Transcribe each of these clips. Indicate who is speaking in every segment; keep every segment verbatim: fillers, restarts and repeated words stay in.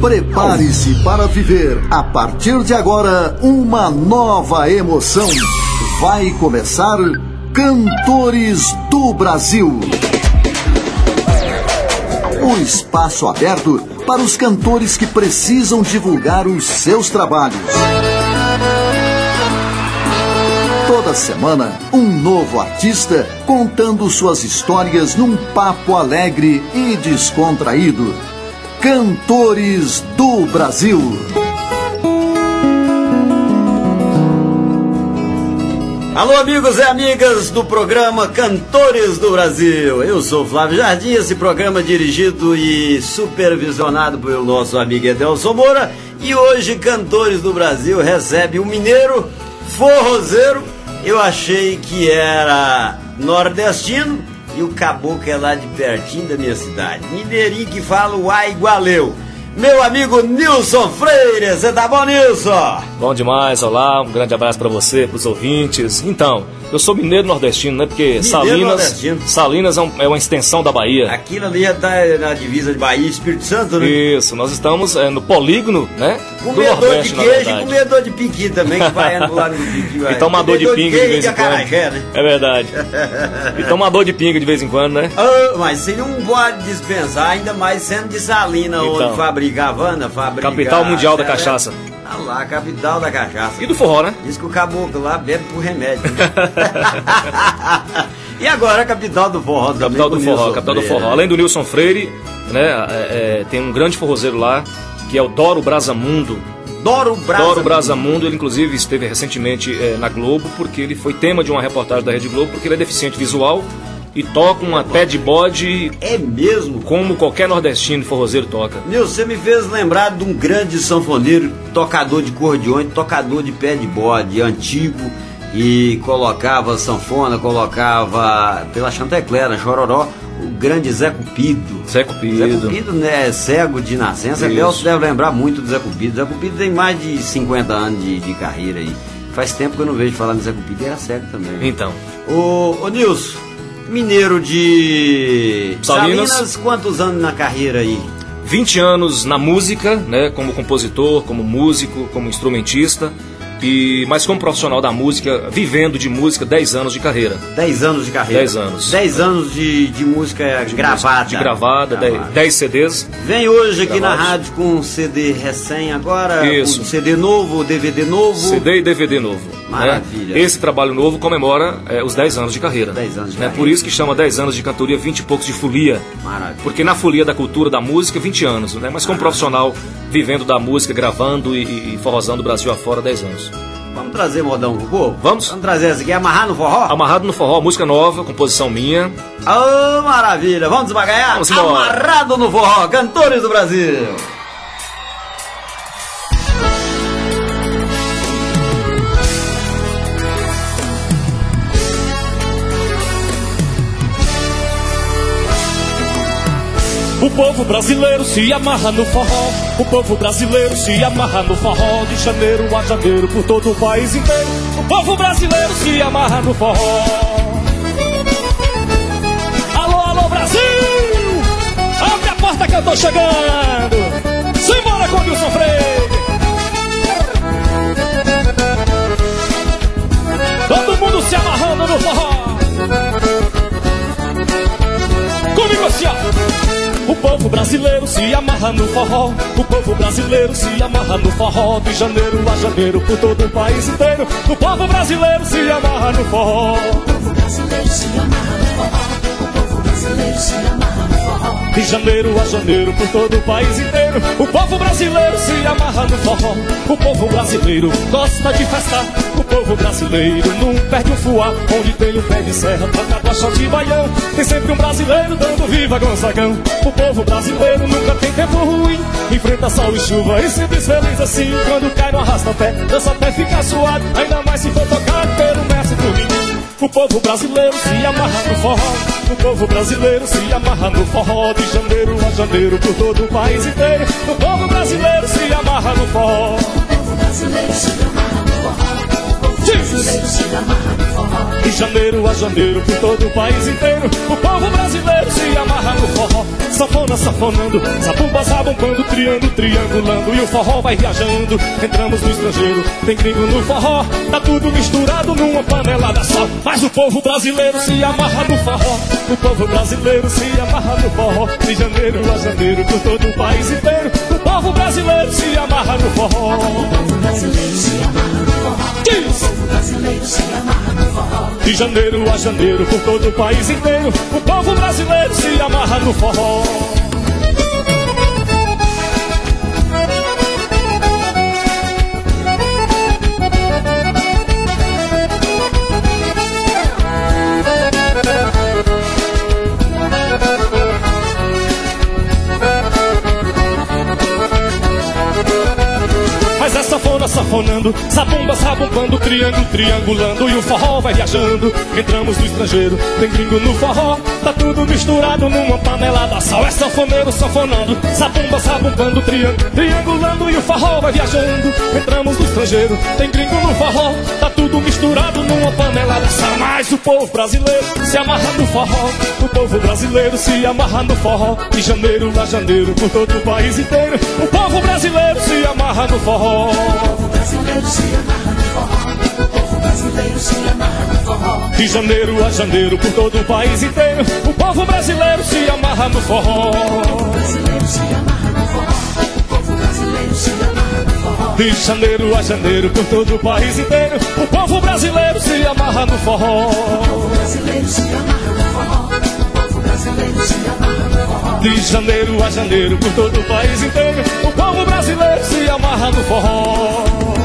Speaker 1: Prepare-se para viver, a partir de agora, uma nova emoção. Vai começar Cantores do Brasil. O espaço aberto para os cantores que precisam divulgar os seus trabalhos. Toda semana, um novo artista contando suas histórias num papo alegre e descontraído. Cantores do Brasil.
Speaker 2: Alô, amigos e amigas do programa Cantores do Brasil. Eu sou Flávio Jardim, esse programa dirigido e supervisionado pelo nosso amigo Edelson Moura. E hoje, Cantores do Brasil recebe um mineiro forrozeiro. Eu achei que era nordestino e o caboclo é lá de pertinho da minha cidade. Mineirinho que fala uai igualeu. Meu amigo Nilson Freire, você tá bom, Nilson?
Speaker 3: Bom demais, olá, um grande abraço pra você, pros ouvintes. Então, eu sou mineiro nordestino, né? Porque mineiro Salinas, nordestino. Salinas é, um, é uma extensão da Bahia.
Speaker 2: Aquilo ali tá na divisa de Bahia e Espírito Santo, né?
Speaker 3: Isso, nós estamos é, no polígono, né?
Speaker 2: Comedor do Nordeste, de queijo e comedor de piqui também, que vai lá no piqui.
Speaker 3: E tomador de pinga de, de vez em quando. Né? É verdade. E tomador de pinga de vez em quando, né?
Speaker 2: Oh, mas você não pode dispensar, ainda mais sendo de Salinas, então, onde fabrica Havana, fabrica...
Speaker 3: Capital mundial da cachaça.
Speaker 2: Ah lá, capital da cachaça.
Speaker 3: E do forró, né?
Speaker 2: Diz que o caboclo lá bebe por remédio. Né? E agora a capital do forró também.
Speaker 3: Capital do forró, capital do forró. Além do Nilson Freire, né, é, é, tem um grande forrozeiro lá, que é o Doro Brasamundo.
Speaker 2: Doro Brasamundo.
Speaker 3: Doro Brasamundo, ele inclusive esteve recentemente é, na Globo, porque ele foi tema de uma reportagem da Rede Globo, porque ele é deficiente visual e toca uma pé de bode.
Speaker 2: É mesmo?
Speaker 3: Como qualquer nordestino forrozeiro toca.
Speaker 2: Meu, você me fez lembrar de um grande sanfoneiro, tocador de cordiões, tocador de pé de bode, antigo, e colocava sanfona, colocava pela chanteclera, chororó, o grande Zé Cupido.
Speaker 3: Zé Cupido.
Speaker 2: Zé Cupido, né, cego de nascença. Nelson deve lembrar muito do Zé Cupido. Zé Cupido tem mais de cinquenta anos de, de carreira aí. Faz tempo que eu não vejo falar no Zé Cupido, era cego também.
Speaker 3: Então.
Speaker 2: Ô, ô Nilson, mineiro de
Speaker 3: Salinas.
Speaker 2: Salinas, quantos anos na carreira aí?
Speaker 3: vinte anos na música, né, como compositor, como músico, como instrumentista. E, mas como profissional da música, vivendo de música, dez anos de carreira.
Speaker 2: dez anos de carreira?
Speaker 3: dez anos.
Speaker 2: dez anos de, de música
Speaker 3: de
Speaker 2: gravada.
Speaker 3: Música, de gravada, gravada. dez C Ds.
Speaker 2: Vem hoje aqui
Speaker 3: gravados.
Speaker 2: Na rádio com um C D recém agora.
Speaker 3: Isso.
Speaker 2: Um C D novo, D V D novo.
Speaker 3: C D e D V D novo.
Speaker 2: Maravilha.
Speaker 3: Né? Esse trabalho novo comemora é, os dez anos de carreira.
Speaker 2: dez anos de
Speaker 3: né?
Speaker 2: carreira.
Speaker 3: Por isso que chama dez anos de cantoria, vinte e poucos de folia.
Speaker 2: Maravilha.
Speaker 3: Porque na folia da cultura, da música, vinte anos. Né? Mas como
Speaker 2: Maravilha.
Speaker 3: Profissional, vivendo da música, gravando e, e forrozando o Brasil afora, dez anos.
Speaker 2: Vamos trazer modão pro povo?
Speaker 3: Vamos.
Speaker 2: Vamos trazer essa aqui, amarrar no forró?
Speaker 3: Amarrado no forró, música nova, composição minha.
Speaker 2: Ô, oh, maravilha, vamos desbagaiar?
Speaker 3: Vamos embora.
Speaker 2: Amarrado no forró, Cantores do Brasil.
Speaker 4: O povo brasileiro se amarra no forró. O povo brasileiro se amarra no forró. De janeiro a janeiro por todo o país inteiro. O povo brasileiro se amarra no forró. Alô, alô, Brasil! Abre a porta que eu tô chegando. Simbora com o Nilson Freire. Todo mundo se amarrando no forró. Comigo assim, ó. O povo brasileiro se amarra no forró. O povo brasileiro se amarra no forró. De janeiro a janeiro por todo o país inteiro. O povo brasileiro se amarra no forró.
Speaker 5: O povo brasileiro se amarra no forró. O povo brasileiro se amarra no forró.
Speaker 4: De janeiro a janeiro por todo o país inteiro. O povo brasileiro se amarra no forró. O povo brasileiro gosta de festar. O povo brasileiro não perde um fuá. Onde tem um pé de serra, tocado a shot de baião. Tem sempre um brasileiro dando viva Gonzagão. O povo brasileiro nunca tem tempo ruim. Enfrenta sol e chuva e sempre feliz assim. Quando cai no arrasta-pé, dança até ficar suado. Ainda mais se for tocado pelo mestre do menino. O povo brasileiro se amarra no forró. O povo brasileiro se amarra no forró. De janeiro a janeiro por todo o país inteiro. O povo brasileiro se amarra no forró.
Speaker 5: O povo brasileiro se amarra no forró. Brasileiro se amarra no forró.
Speaker 4: De janeiro a janeiro por todo o país inteiro. O povo brasileiro se amarra no forró. sanfona sanfonando, zabumba zabumbando, triângulo triangulando, e o forró vai viajando. Entramos no estrangeiro, tem gringo no forró, tá tudo misturado numa panelada só. Mas o povo brasileiro se amarra no forró, o povo brasileiro se amarra no forró. De janeiro a janeiro, por todo o país inteiro, o povo brasileiro se amarra no forró.
Speaker 5: O povo brasileiro se amarra no forró. O povo brasileiro se amarra no forró.
Speaker 4: De janeiro a janeiro, por todo o país inteiro, o povo brasileiro se amarra no forró. Mas é sanfona sanfonando, zabumba zabumbando, triângulo triangulando, e o forró vai viajando. Entramos no estrangeiro, tem gringo no forró, tá tudo misturado numa panelada só. É sanfoneiro sanfonando, zabumba zabumbando, triângulo triangulando, e o forró vai viajando. Entramos no estrangeiro, tem gringo no forró, tá tudo misturado numa panelada só. Mas o povo brasileiro se amarra no forró, o povo brasileiro se amarra no forró. De janeiro a janeiro, por todo o país inteiro, o povo brasileiro se amarra no forró.
Speaker 5: O povo brasileiro se amarra no forró. O povo brasileiro se amarra no forró.
Speaker 4: De janeiro a janeiro, por todo o país inteiro, o povo brasileiro se amarra no forró.
Speaker 5: O povo brasileiro se amarra no forró. O povo brasileiro se amarra no forró.
Speaker 4: De janeiro a janeiro, por todo o país inteiro, o povo brasileiro se amarra no forró.
Speaker 5: O povo brasileiro se amarra no forró. O povo brasileiro se amarra no forró.
Speaker 4: De janeiro a janeiro, por todo o país inteiro, o povo brasileiro se amarra no forró.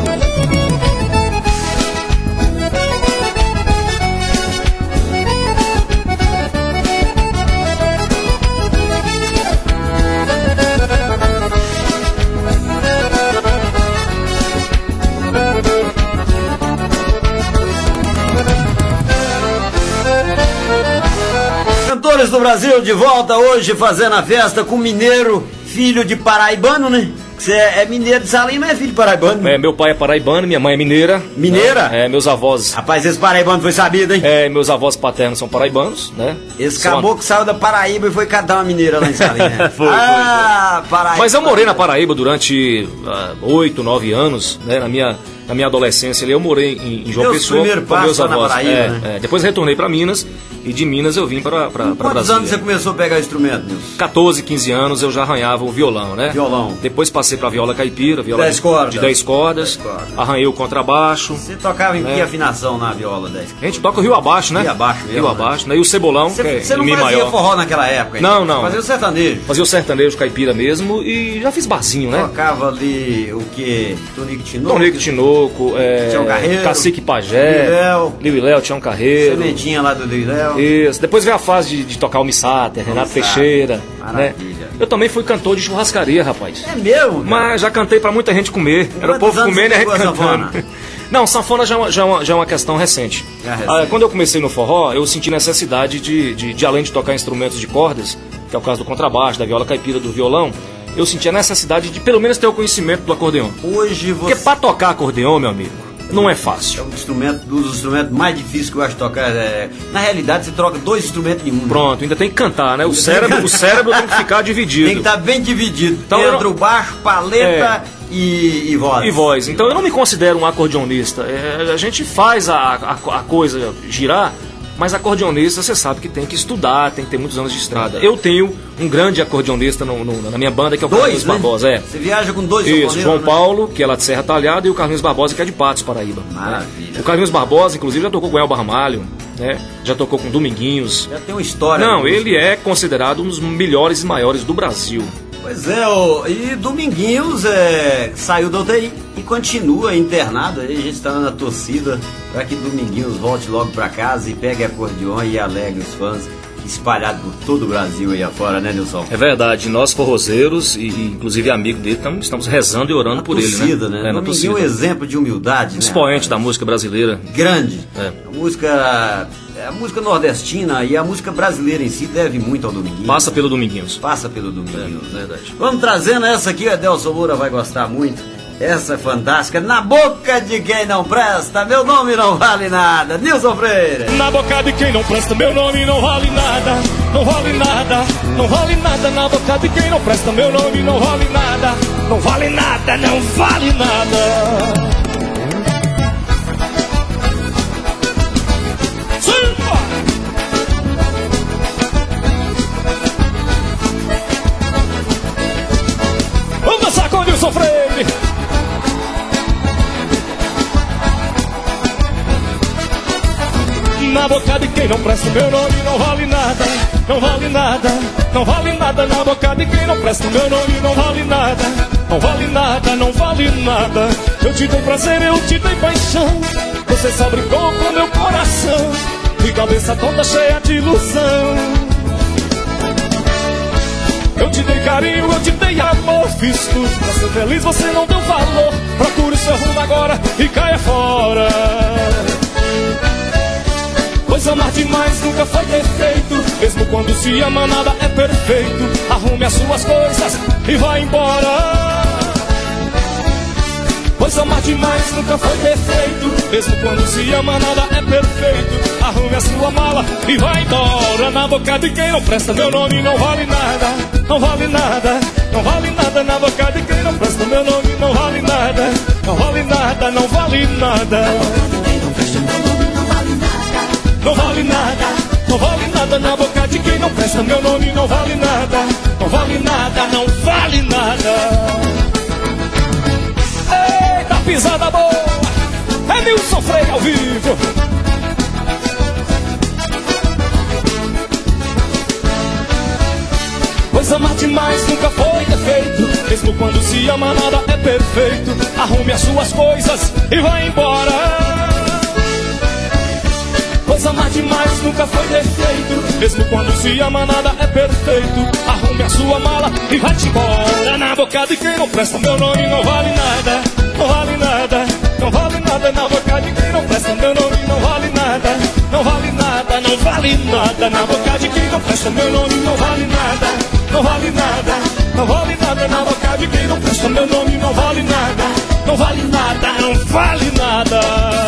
Speaker 2: Cantores do Brasil de volta hoje fazendo a festa com mineiro, filho de paraibano, né? Você é, é mineiro de Salim, mas é filho de paraibano.
Speaker 3: É, meu pai é paraibano, minha mãe é mineira.
Speaker 2: Mineira?
Speaker 3: É, meus avós.
Speaker 2: Rapaz, esse paraibano foi sabido, hein?
Speaker 3: É, meus avós paternos são paraibanos, né?
Speaker 2: Esse
Speaker 3: São
Speaker 2: caboclo saiu da Paraíba e foi catar uma mineira lá em Salim, né?
Speaker 3: Foi,
Speaker 2: ah,
Speaker 3: foi,
Speaker 2: Paraíba.
Speaker 3: Mas eu morei na Paraíba durante oito, nove anos, né? Na minha, na minha adolescência ali, eu morei em, em João
Speaker 2: Meus
Speaker 3: Pessoa
Speaker 2: primeiros
Speaker 3: com meus
Speaker 2: passos lá na
Speaker 3: avós.
Speaker 2: Paraíba,
Speaker 3: é,
Speaker 2: né?
Speaker 3: é. Depois retornei para Minas e de Minas eu vim para Brasília.
Speaker 2: Quantos anos você começou a pegar o instrumento, Nilson?
Speaker 3: catorze, quinze anos eu já arranhava o violão, né?
Speaker 2: Violão.
Speaker 3: Depois passei pra viola caipira, viola
Speaker 2: Dez
Speaker 3: de,
Speaker 2: cordas.
Speaker 3: de dez cordas,
Speaker 2: Dez cordas.
Speaker 3: arranhei o contrabaixo.
Speaker 2: Você tocava em
Speaker 3: É.
Speaker 2: que afinação na viola dez?
Speaker 3: A gente toca o rio abaixo, né?
Speaker 2: Rio abaixo,
Speaker 3: Rio
Speaker 2: rio,
Speaker 3: abaixo, né? E o cebolão,
Speaker 2: Você,
Speaker 3: que é
Speaker 2: você
Speaker 3: em
Speaker 2: não
Speaker 3: mi
Speaker 2: fazia
Speaker 3: maior.
Speaker 2: forró naquela época, hein?
Speaker 3: Não, não.
Speaker 2: Você fazia o sertanejo.
Speaker 3: Fazia o sertanejo caipira mesmo e já fiz barzinho, né?
Speaker 2: Tocava ali o que? Tonico Tinoco?
Speaker 3: Tonico Tinoco, é,
Speaker 2: Tião Carreiro,
Speaker 3: Cacique Pajé,
Speaker 2: Liu-Léo.
Speaker 3: Liu-Léo, Tião Carreiro.
Speaker 2: Sementinha lá do Liu-Léo.
Speaker 3: Isso. Depois veio a fase de, de tocar o Missáter, Renato
Speaker 2: Missáter.
Speaker 3: Teixeira, né?
Speaker 2: Maravilha.
Speaker 3: Eu também fui cantor de churrascaria, rapaz.
Speaker 2: É mesmo? cara?
Speaker 3: Mas já cantei pra muita gente comer. Era o
Speaker 2: quantos
Speaker 3: povo
Speaker 2: anos
Speaker 3: comendo e a
Speaker 2: você
Speaker 3: gente
Speaker 2: pegou a
Speaker 3: cantando.
Speaker 2: sanfona?
Speaker 3: Não, sanfona já é uma, já é uma, já é uma questão recente.
Speaker 2: É recente.
Speaker 3: Ah, quando eu comecei no forró, eu senti necessidade de, de, de, além de tocar instrumentos de cordas, que é o caso do contrabaixo, da viola caipira, do violão, eu senti a necessidade de pelo menos ter o conhecimento do acordeão.
Speaker 2: Hoje você...
Speaker 3: Porque pra tocar acordeão, meu amigo, não é fácil.
Speaker 2: É um instrumento, dos instrumentos mais difíceis que eu acho de tocar. É... Na realidade, você troca dois instrumentos em um.
Speaker 3: Pronto, ainda tem que cantar, né? O cérebro, o cérebro tem que ficar dividido.
Speaker 2: Tem que estar bem dividido.
Speaker 3: Então, eu
Speaker 2: entre
Speaker 3: não-
Speaker 2: o baixo, paleta e, e voz.
Speaker 3: E voz. Então eu não me considero um acordeonista. É, a gente faz a, a, a coisa girar, mas acordeonista você sabe que tem que estudar, tem que ter muitos anos de estrada. Eu tenho um grande acordeonista no- no- na minha banda, que é o
Speaker 2: Dois,
Speaker 3: Carlinhos
Speaker 2: né?
Speaker 3: Barbosa. É.
Speaker 2: Você viaja com dois
Speaker 3: Isso,
Speaker 2: sanfoneiros,
Speaker 3: João
Speaker 2: né?
Speaker 3: Paulo, que é lá de Serra Talhada, e o Carlinhos Barbosa, que é de Patos, Paraíba.
Speaker 2: Maravilha.
Speaker 3: O Carlinhos Barbosa, inclusive, já tocou com o El Barmalho, né? Já tocou com Dominguinhos.
Speaker 2: Já tem uma história.
Speaker 3: Não,
Speaker 2: né?
Speaker 3: ele é considerado um dos melhores e maiores do Brasil.
Speaker 2: Pois é, ô, e Dominguinhos é, saiu da U T I e continua internado. Aí a gente está na torcida para que Dominguinhos volte logo para casa e pegue acordeon e alegre os fãs espalhados por todo o Brasil aí afora, né, Nilson?
Speaker 3: É verdade, nós forrozeiros e, e inclusive amigo dele, tam- estamos rezando e orando
Speaker 2: Na
Speaker 3: por
Speaker 2: torcida,
Speaker 3: ele, né?
Speaker 2: né?
Speaker 3: É, na
Speaker 2: Dominguinho é um
Speaker 3: torcida.
Speaker 2: exemplo de humildade, né?
Speaker 3: Expoente da música brasileira.
Speaker 2: Grande.
Speaker 3: É.
Speaker 2: A música, a música nordestina e a música brasileira em si deve muito ao Dominguinhos.
Speaker 3: Passa pelo Dominguinhos.
Speaker 2: Passa pelo Dominguinhos,
Speaker 3: É,
Speaker 2: né?
Speaker 3: verdade.
Speaker 2: Vamos trazendo essa aqui, a Adelson Moura vai gostar muito. Essa é fantástica. Na boca de quem não presta, meu nome não vale nada. Nilson Freire.
Speaker 4: Na boca de quem não presta, meu nome não vale nada. não vale nada, não vale nada na boca de quem não presta. Meu nome não vale nada, não vale nada, não vale nada. Vamos dançar com o Nilson Freire. Na boca de quem não presta, meu nome não vale nada, não vale nada, não vale nada. Na boca de quem não presta, meu nome não vale nada, não vale nada, não vale nada. Eu te dei prazer, eu te dei paixão, você só brincou com meu coração, de cabeça toda cheia de ilusão. Eu te dei carinho, eu te dei amor, fiz tudo pra ser feliz, você não deu valor. Procure o seu rumo agora e caia fora. Pois amar demais nunca foi defeito, mesmo quando se ama nada é perfeito. Arrume as suas coisas e vá embora. Pois amar demais nunca foi defeito, mesmo quando se ama nada é perfeito. Arrume a sua mala e vá embora. Na boca de quem não presta, meu nome não vale nada, não vale nada, não vale nada. Na boca de quem não presta, meu nome não vale nada, não vale nada, não vale nada. Não vale nada, não vale nada. Na boca de quem não presta, meu nome não vale nada, não vale nada, não vale nada. Eita, pisada boa, é Nilson Freire ao vivo. Pois amar demais nunca foi defeito, mesmo quando se ama nada é perfeito. Arrume as suas coisas e vá embora. Pois amar demais nunca foi defeito, mesmo quando se ama nada é perfeito. Arrume a sua mala e vai-te embora. Na boca de quem não presta, meu nome não vale nada, não vale nada, não vale nada. Na boca de quem não presta, meu nome não vale nada, não vale nada, não vale nada. Na boca de quem não presta, meu nome não vale nada, não vale nada, não vale nada. Na boca de quem não presta, meu nome não vale nada, não vale nada, não vale nada.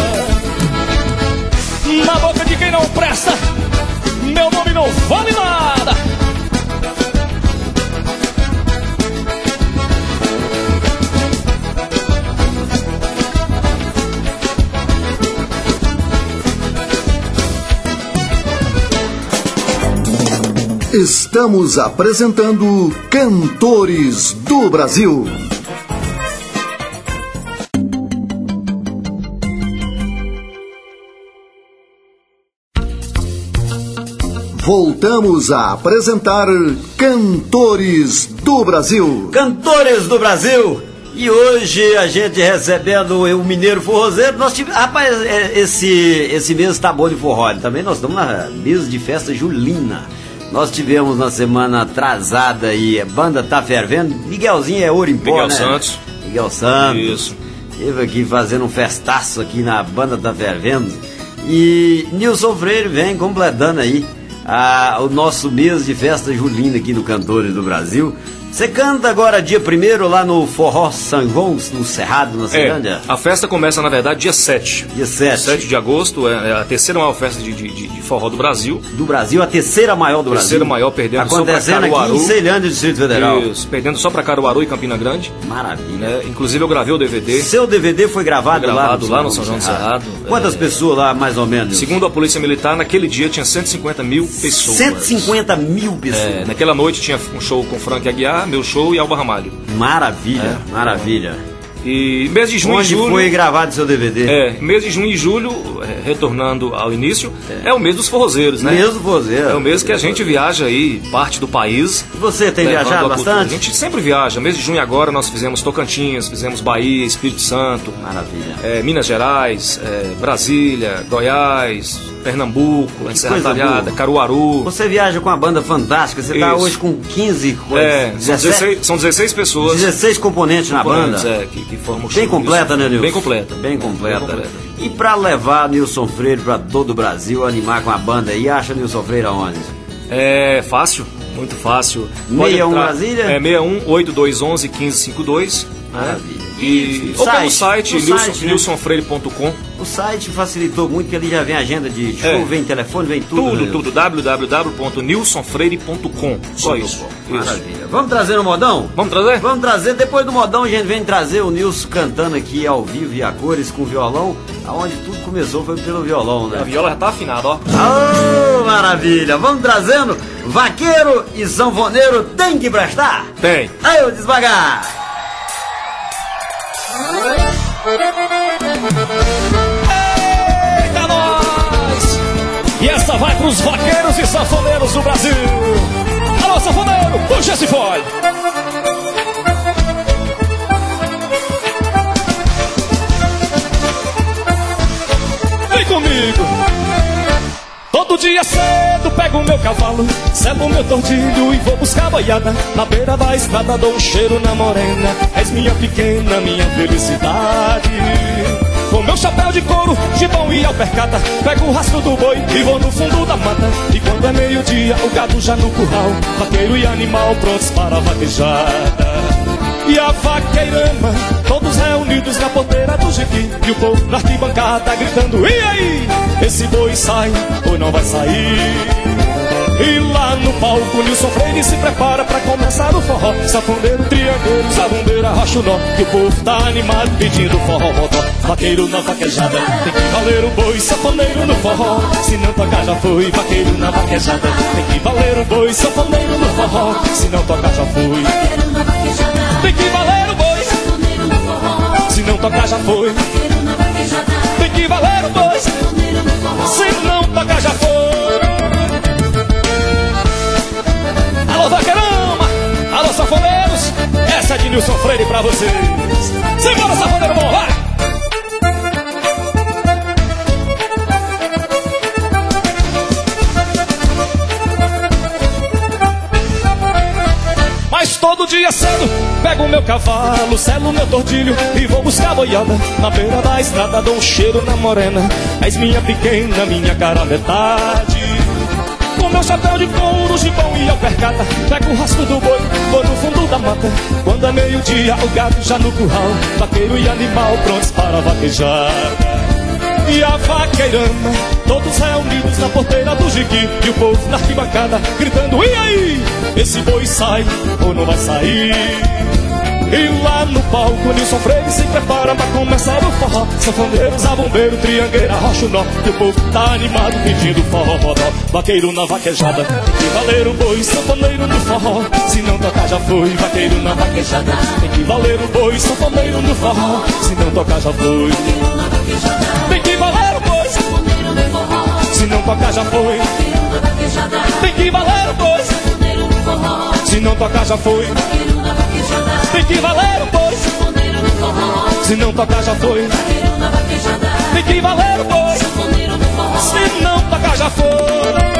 Speaker 4: Na boca de quem não presta, meu nome não vale nada.
Speaker 1: Estamos apresentando Cantores do Brasil. Voltamos a apresentar Cantores do Brasil.
Speaker 2: Cantores do Brasil. E hoje a gente recebendo o Mineiro Forrozeiro. Nós tivemos, rapaz, esse, esse mês tá bom de forró. Também nós estamos na mês de festa julina. Nós tivemos na semana atrasada aí, a banda Tá Fervendo. Miguelzinho é ouro em pó,
Speaker 3: Miguel
Speaker 2: né?
Speaker 3: Santos.
Speaker 2: Miguel Santos.
Speaker 3: Isso.
Speaker 2: Esteve aqui fazendo um festaço aqui na banda Tá Fervendo. E Nilson Freire vem completando aí Ah, o nosso mês de festa julina aqui no Cantores do Brasil. Você canta agora dia primeiro lá no Forró São João, no Cerrado, na Ceilândia?
Speaker 3: É, a festa começa, na verdade, dia sete.
Speaker 2: Dia sete.
Speaker 3: sete de agosto, é a terceira maior festa de, de, de forró do Brasil.
Speaker 2: Do Brasil, a terceira maior do
Speaker 3: terceira
Speaker 2: Brasil.
Speaker 3: maior, perdendo
Speaker 2: Acontecendo
Speaker 3: só pra Caruaru.
Speaker 2: Aqui em Ceilândia, Distrito Federal.
Speaker 3: Isso, perdendo só pra Caruaru e Campina Grande.
Speaker 2: Maravilha.
Speaker 3: Né? Inclusive eu gravei o D V D.
Speaker 2: Seu D V D foi gravado,
Speaker 3: foi gravado
Speaker 2: lá,
Speaker 3: lá no São João do Cerrado.
Speaker 2: Quantas
Speaker 3: é...
Speaker 2: pessoas lá, mais ou menos?
Speaker 3: Segundo a Polícia Militar, naquele dia tinha cento e cinquenta mil pessoas.
Speaker 2: cento e cinquenta mil pessoas.
Speaker 3: É, naquela noite tinha um show com Frank Aguiar, meu show e Alba Ramalho.
Speaker 2: Maravilha,
Speaker 3: É.
Speaker 2: maravilha.
Speaker 3: E mês de junho
Speaker 2: Onde
Speaker 3: e julho...
Speaker 2: foi gravado seu D V D?
Speaker 3: É, mês de junho e julho, é, retornando ao início, é. é o mês dos forrozeiros, né?
Speaker 2: Mês do forrozeiro.
Speaker 3: É o mês que a gente viaja aí, parte do país.
Speaker 2: E você tem
Speaker 3: levando
Speaker 2: viajado
Speaker 3: a cultura.
Speaker 2: bastante?
Speaker 3: A gente sempre viaja. Mês de junho agora nós fizemos Tocantins, fizemos Bahia, Espírito Santo.
Speaker 2: Maravilha.
Speaker 3: É, Minas Gerais, é, Brasília, Goiás, Pernambuco, Serra
Speaker 2: coisa
Speaker 3: Talhada,
Speaker 2: boa.
Speaker 3: Caruaru.
Speaker 2: Você viaja com uma banda fantástica, você está
Speaker 3: Isso.
Speaker 2: hoje com quinze coisas.
Speaker 3: É, são dezesseis, são dezesseis pessoas.
Speaker 2: dezesseis componentes na
Speaker 3: componentes,
Speaker 2: banda.
Speaker 3: É, que, que formam o show.
Speaker 2: Bem completa, né, Nilson?
Speaker 3: Bem completa.
Speaker 2: Bem completa.
Speaker 3: Bem completa.
Speaker 2: E pra levar Nilson Freire pra todo o Brasil, animar com a banda aí, acha Nilson Freire aonde?
Speaker 3: É fácil, muito fácil.
Speaker 2: sessenta e um Brasília?
Speaker 3: É sessenta e um, oito dois um um, quinze cinquenta e dois.
Speaker 2: Maravilha.
Speaker 3: E,
Speaker 2: E
Speaker 3: ou pelo
Speaker 2: site,
Speaker 3: site,
Speaker 2: no
Speaker 3: nilson,
Speaker 2: site, né?
Speaker 3: nilson freire ponto com.
Speaker 2: O site facilitou muito, porque ali já vem agenda de show,
Speaker 3: É.
Speaker 2: vem telefone, vem tudo.
Speaker 3: Tudo,
Speaker 2: né?
Speaker 3: tudo. w w w ponto nilson freire ponto com. Só isso. Isso.
Speaker 2: Maravilha. Vamos trazer o modão?
Speaker 3: Vamos trazer?
Speaker 2: Vamos trazer, depois do modão a gente vem trazer o Nilson cantando aqui ao vivo e a cores com violão, aonde tudo começou foi pelo violão,
Speaker 3: A
Speaker 2: né?
Speaker 3: viola já tá afinada, ó.
Speaker 2: Oh, maravilha! Vamos trazendo vaqueiro e sanfoneiro tem que prestar?
Speaker 3: Tem.
Speaker 2: Aí eu devagar!
Speaker 4: Eita, nós! E essa vai pros vaqueiros e sanfoneiros do Brasil. Alô, sanfoneiro, puxa esse fole. Vem comigo. Todo dia cedo pego o meu cavalo, selo o meu tordilho e vou buscar boiada. Na beira da estrada dou um cheiro na morena. És minha pequena, minha felicidade. Com meu chapéu de couro, gibão e alpercata, pego o rastro do boi e vou no fundo da mata. E quando é meio-dia, o gado já no curral, vaqueiro e animal prontos para a vaquejada. E a vaqueirama, todos reunidos na porteira do jipe, e o povo na arquibancada gritando: e aí, esse boi sai ou não vai sair? E lá no palco Nilson Freire se prepara pra começar o forró. Sanfoneiro, triangueiro, zabumbeira, rocha o nó, que o povo tá animado pedindo forró, bodó. Vaqueiro na vaquejada, tem que valer o boi. Sanfoneiro no forró, se não tocar já foi. Vaqueiro na vaquejada, tem que valer o boi. Sanfoneiro no forró, se não tocar já foi.
Speaker 5: Vaqueiro na vaquejada,
Speaker 4: Tem que valer o boi,
Speaker 5: sanfoneiro no forró.
Speaker 4: se não tocar já foi.
Speaker 5: Vaqueiro na vaquejada,
Speaker 4: Tem que valer o boi,
Speaker 5: sanfoneiro no forró.
Speaker 4: se não tocar já foi. Alô, vaqueirama! Alô, sanfoneiros! Essa é de Nilson Freire pra vocês. Simbora, sanfoneiro bom, vai! Mas todo dia cedo pego o meu cavalo, selo o meu tordilho e vou buscar boiada. Na beira da estrada dou um cheiro na morena. És minha pequena, minha cara metade. Com meu chapéu de couro, gibão e alpercata, pego o rastro do boi, vou no fundo da mata. Quando é meio-dia, o gado já no curral, vaqueiro e animal prontos para a vaquejada. E a vaqueirama, todos reunidos na porteira do jiqui, e o povo na arquibancada gritando: e aí, esse boi sai ou não vai sair? E lá no palco Nilson Freire se prepara pra começar o forró. Sanfoneiro, zabumbeiro, triangueira, rocha o nó, que o povo tá animado pedindo forró, bodó. Vaqueiro na vaquejada, tem que valer o boi. Sanfoneiro no forró, se não tocar já foi. Vaqueiro na vaquejada, tem que valer o boi. Sanfoneiro no forró, se não tocar já foi.
Speaker 5: Vaqueiro na vaquejada,
Speaker 4: Tem que valer o boi,
Speaker 5: sanfoneiro no forró.
Speaker 4: se não tocar já foi.
Speaker 5: Vaqueiro na vaquejada,
Speaker 4: Tem que valer o boi,
Speaker 5: sanfoneiro no forró.
Speaker 4: se não tocar já foi.
Speaker 5: Vaqueiro na vaquejada,
Speaker 4: Tem que valer o boi,
Speaker 5: sanfoneiro no forró.
Speaker 4: se não tocar já foi.
Speaker 5: Vaqueiro na vaquejada,
Speaker 4: Tem que valer o boi,
Speaker 5: sanfoneiro no forró.
Speaker 4: se não tocar já foi.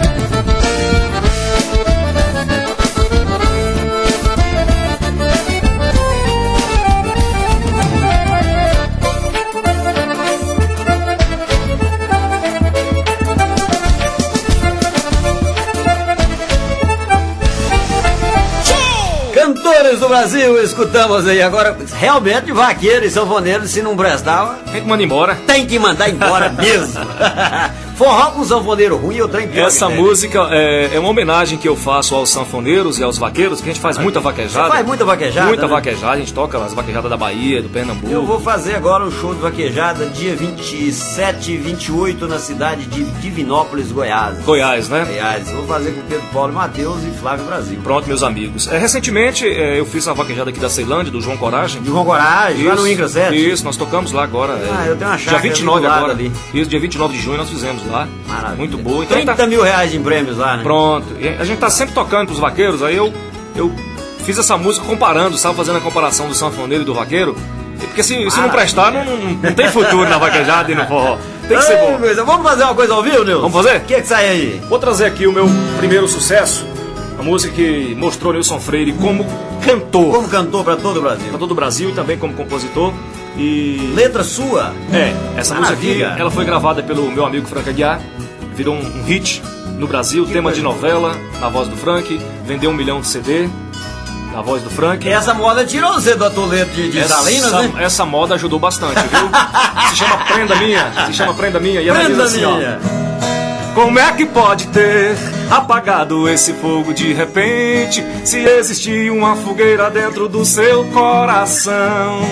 Speaker 2: Cantores do Brasil, escutamos aí agora. Realmente, vaqueiro e sanfoneiro, se não prestava,
Speaker 3: Tem que mandar embora.
Speaker 2: tem que mandar embora mesmo. Forró com sanfoneiro ruim, eu trem pior
Speaker 3: Essa
Speaker 2: que tem.
Speaker 3: música é, é uma homenagem que eu faço aos sanfoneiros e aos vaqueiros, que a gente faz muita vaquejada.
Speaker 2: Você faz muita vaquejada,
Speaker 3: Muita
Speaker 2: né?
Speaker 3: vaquejada, a gente toca as vaquejadas da Bahia, do Pernambuco.
Speaker 2: Eu vou fazer agora um show de vaquejada dia vinte e sete e vinte e oito na cidade de Divinópolis, Goiás.
Speaker 3: Goiás, né?
Speaker 2: Goiás. Vou fazer com Pedro Paulo Matheus e Flávio Brasil.
Speaker 3: Pronto, meus amigos. É, recentemente é, eu fiz a vaquejada aqui da Ceilândia, do João Coragem.
Speaker 2: De João Coragem, lá no Incra sete.
Speaker 3: Isso, nós tocamos lá agora.
Speaker 2: Ah,
Speaker 3: é,
Speaker 2: eu tenho uma
Speaker 3: dia
Speaker 2: chácara
Speaker 3: vinte e nove
Speaker 2: ali do lado
Speaker 3: agora.
Speaker 2: ali.
Speaker 3: Isso, dia vinte e nove de junho nós fizemos lá.
Speaker 2: Maravilha.
Speaker 3: Muito boa. Então,
Speaker 2: trinta
Speaker 3: tá-
Speaker 2: mil reais em prêmios lá, né?
Speaker 3: Pronto. E a gente tá sempre tocando pros vaqueiros, aí eu, eu fiz essa música comparando, sabe, fazendo a comparação do sanfoneiro e do vaqueiro. Porque se, se não prestar, não, não, não tem futuro na vaquejada e no forró. Tem que ser
Speaker 2: Ei,
Speaker 3: bom.
Speaker 2: coisa. Vamos fazer uma coisa ao vivo, Nilson?
Speaker 3: Vamos fazer?
Speaker 2: O que é que sai aí?
Speaker 3: Vou trazer aqui o meu primeiro sucesso, a música que mostrou Nilson Freire como cantor
Speaker 2: Como cantor pra todo o Brasil.
Speaker 3: para todo o Brasil e também como compositor. E
Speaker 2: Letra sua?
Speaker 3: é, essa música aqui,
Speaker 2: Maravilha.
Speaker 3: ela foi gravada pelo meu amigo Frank Aguiar, virou um, um hit no Brasil, tema
Speaker 2: coisa.
Speaker 3: de novela, na voz do Frank, vendeu um milhão de C D. na voz do Frank.
Speaker 2: E essa moda tirou você do atoleto de, de
Speaker 3: essa,
Speaker 2: Salinas, né?
Speaker 3: Essa moda ajudou bastante, viu? Se chama Prenda Minha, se chama Prenda Minha. E ela
Speaker 2: Prenda
Speaker 3: diz assim,
Speaker 2: Minha.
Speaker 3: ó: como é que pode ter apagado esse fogo de repente, se existir uma fogueira dentro do seu coração?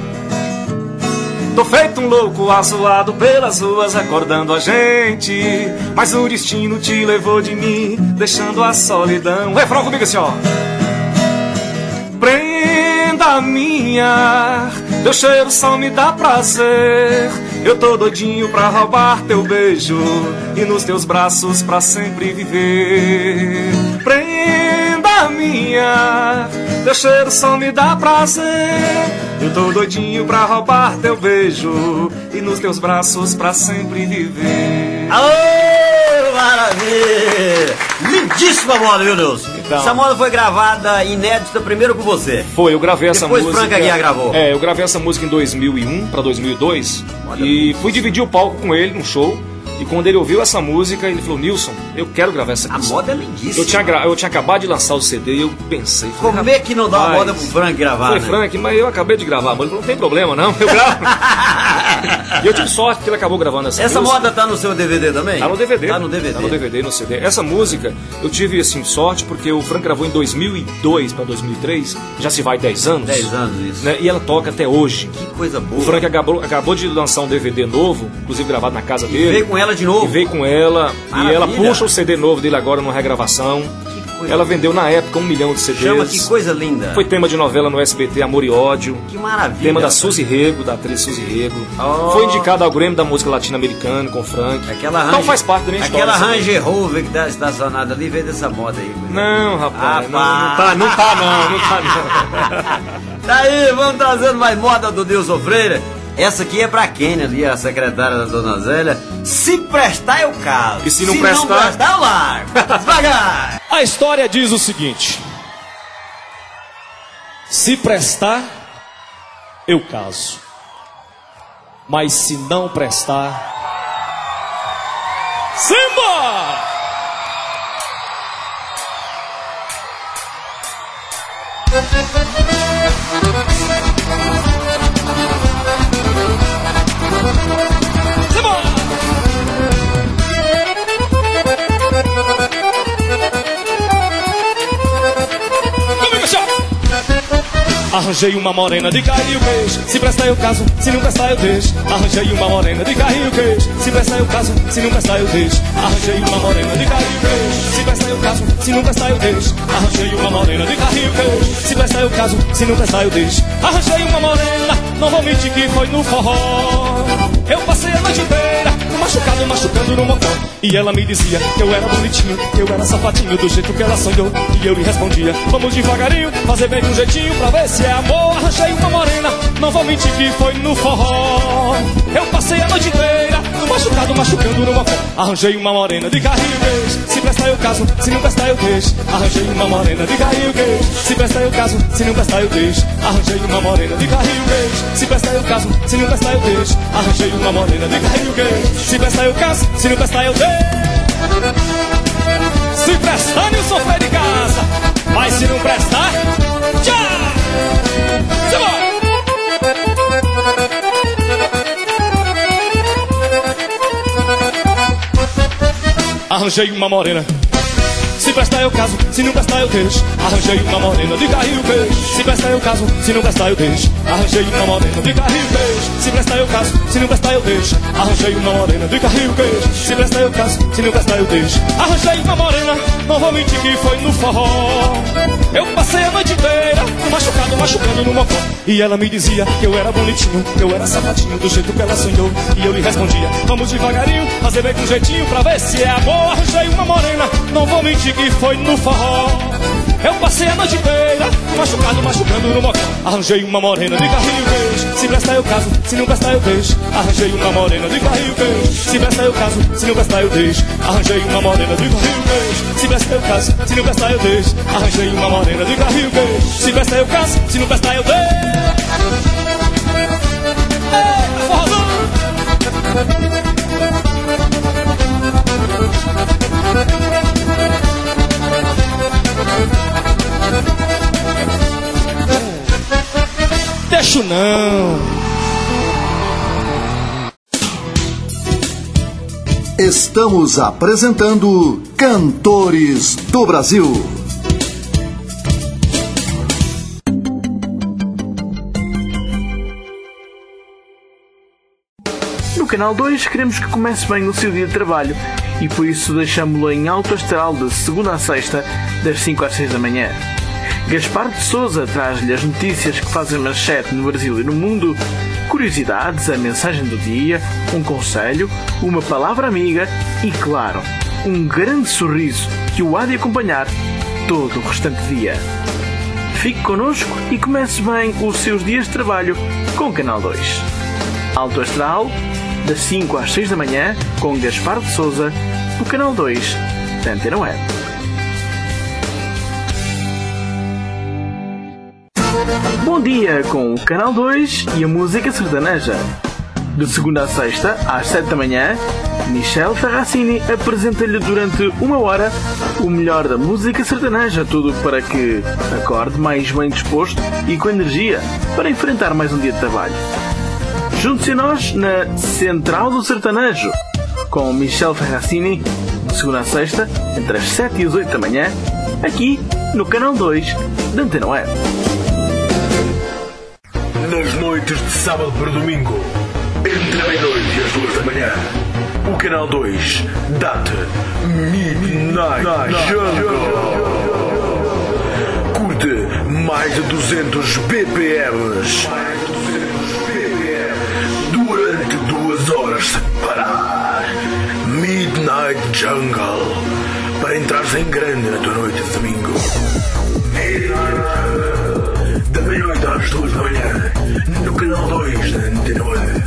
Speaker 3: Tô feito um louco assoado pelas ruas recordando a gente, mas o destino te levou de mim, deixando a solidão. Refrão comigo assim, ó: prenda minha, teu cheiro só me dá prazer. Eu tô doidinho pra roubar teu beijo e nos teus braços pra sempre viver. Prenda minha, teu cheiro só me dá prazer. Eu tô doidinho pra roubar teu beijo e nos teus braços pra sempre viver.
Speaker 2: Aô, maravilha! Lindíssima moda, meu Deus!
Speaker 3: Então,
Speaker 2: essa moda foi gravada inédita primeiro com você.
Speaker 3: Foi, eu gravei essa
Speaker 2: Depois
Speaker 3: música.
Speaker 2: Depois Frank Aguiar gravou.
Speaker 3: É, eu gravei essa música em dois mil e um pra dois mil e dois e fui dividir o palco com ele num show. E quando ele ouviu essa música, ele falou: Nilson, eu quero gravar essa música.
Speaker 2: A moda é lindíssima.
Speaker 3: Eu tinha, gra... eu tinha acabado de lançar o C D e eu pensei... Falei,
Speaker 2: como é que não dá uma moda pro Frank gravar?
Speaker 3: Foi,
Speaker 2: né?
Speaker 3: Frank, mas eu acabei de gravar. Ele falou: não tem problema não, eu gravo. E eu tive sorte que ele acabou gravando essa,
Speaker 2: essa
Speaker 3: música.
Speaker 2: Essa moda tá no seu D V D também?
Speaker 3: Tá no D V D.
Speaker 2: Tá no D V D.
Speaker 3: Tá no D V D, no C D. Essa música, eu tive, assim, sorte porque o Frank gravou em dois mil e dois pra dois mil e três. Já se vai dez anos.
Speaker 2: dez anos, isso.
Speaker 3: Né? E ela toca até hoje.
Speaker 2: Que coisa boa.
Speaker 3: O Frank acabou, acabou de lançar um D V D novo, inclusive gravado na casa
Speaker 2: e
Speaker 3: dele.
Speaker 2: veio com ela de novo.
Speaker 3: E veio com ela.
Speaker 2: Maravilha.
Speaker 3: E ela puxa o C D novo dele agora numa regravação. Ela vendeu na época um milhão de C Ds.
Speaker 2: Chama, que coisa linda.
Speaker 3: Foi tema de novela no S B T, Amor e Ódio.
Speaker 2: Que maravilha.
Speaker 3: Tema da Suzy Rego, da atriz Suzy Rego.
Speaker 2: Oh.
Speaker 3: Foi indicado ao Grêmio da música latino-americana com Frank.
Speaker 2: Aquela
Speaker 3: Então
Speaker 2: Range,
Speaker 3: faz parte da minha história.
Speaker 2: Aquela Range Rover que tá estacionada ali veio dessa moda aí.
Speaker 3: Não, rapaz.
Speaker 2: Ah,
Speaker 3: não, não tá, não tá não, não tá não.
Speaker 2: Daí, vamos trazendo mais moda do Nilson Freire. Essa aqui é pra Kênia ali, a secretária da Dona Zélia. Se prestar, eu caso.
Speaker 3: E se não
Speaker 2: se
Speaker 3: prestar?
Speaker 2: não prestar, eu largo. Devagar.
Speaker 4: A história diz o seguinte: se prestar, eu caso. Mas se não prestar, Simba! Arranjei uma morena de carro e o queijo. Se prestar eu caso, se não prestar eu deixo. Arranjei uma morena de carro e o queijo. Se prestar eu caso, se não prestar eu deixo. Arranjei uma morena de carro e o queijo. Se prestar eu caso, se não prestar eu deixo. Arranjei uma morena de carro e o queijo. Se prestar eu caso, se não prestar eu deixo. Arranjei uma morena, não vou mentir que foi no forró. Eu passei a noite inteira machucado, machucando no mocó. E ela me dizia que eu era bonitinho, que eu era safadinho, do jeito que ela sonhou. E eu lhe respondia: vamos devagarinho, fazer bem de um jeitinho pra ver se é amor. Arranjei uma morena, não vou mentir que foi no forró. Eu passei a noite inteira machucado, machucando no mocó. Arranjei uma morena de carrinho beijo. Se prestar eu caso, se não prestar eu deixo. Arranjei uma morena de carrinho beijo. Se prestar eu caso, se não prestar eu deixo. Arranjei uma morena de carrinho beijo. Se prestar eu caso, se não prestar eu deixo. Arranjei uma morena de carrinho beijo. Se prestar eu caso, se não prestar eu deixo. Se prestar eu sofrer de casa, mas se não prestar, tchau! Simbora! Arranjei uma morena. Se prestar eu caso, se não prestar eu deixo. Arranjei uma morena de carrinho beijo. Se prestar eu caso, se não prestar eu deixo. Arranjei uma morena de carrinho beijo. Se prestar eu caso, se não prestar eu deixo. Arranjei uma morena de carrinho beijo. Se prestar eu caso, se não prestar eu deixo. Arranjei uma morena, não vou mentir que foi no forró. Eu passei a noite inteira machucado, machucando no mocó. E ela me dizia que eu era bonitinho, que eu era safadinho, do jeito que ela sonhou. E eu lhe respondia: vamos devagarinho, fazer bem com jeitinho pra ver se é amor. Arranjei uma morena, não vou mentir que foi no forró. Eu passei a noite inteira machucado, machucando no mocó. Arranjei uma morena de carrinho beijo. Se prestar eu caso, se não prestar eu deixo. Arranjei uma morena de carrinho beijo. Se prestar eu caso, se não prestar eu deixo. Arranjei uma morena de carrinho beijo. Se prestar eu caso, se não prestar eu deixo. Arranjei uma morena de carrinho beijo. Se prestar eu caso, se não prestar eu deixo. Ei, forrozão! não.
Speaker 1: Estamos apresentando Cantores do Brasil.
Speaker 6: No Canal dois queremos que comece bem o seu dia de trabalho e por isso deixamos-lo em alto astral de segunda a sexta, das cinco às seis da manhã. Gaspar de Souza traz-lhe as notícias que fazem manchete no Brasil e no mundo, curiosidades, a mensagem do dia, um conselho, uma palavra amiga e, claro, um grande sorriso que o há de acompanhar todo o restante dia. Fique connosco e comece bem os seus dias de trabalho com o Canal dois. Alto Astral, das cinco às seis da manhã, com Gaspar de Souza, o Canal dois da Antena Web. Bom dia com o Canal dois e a música sertaneja. De segunda a sexta, às sete da manhã, Michel Ferracini apresenta-lhe durante uma hora o melhor da música sertaneja, tudo para que acorde mais bem disposto e com energia para enfrentar mais um dia de trabalho. Junte-se a nós na Central do Sertanejo, com Michel Ferracini, de segunda a sexta, entre as sete e as oito da manhã, aqui no Canal dois da Antena Web.
Speaker 7: Nas noites de sábado para domingo, entre a meia-noite e as duas da manhã, o Canal dois dá-te Midnight Jungle. Curte mais de duzentos B P Ms durante duas horas sem parar. Midnight Jungle, para entrares em grande na tua noite de domingo. Midnight Jungle, da meia-noite às duas da manhã, no Canal dois da Antena Web.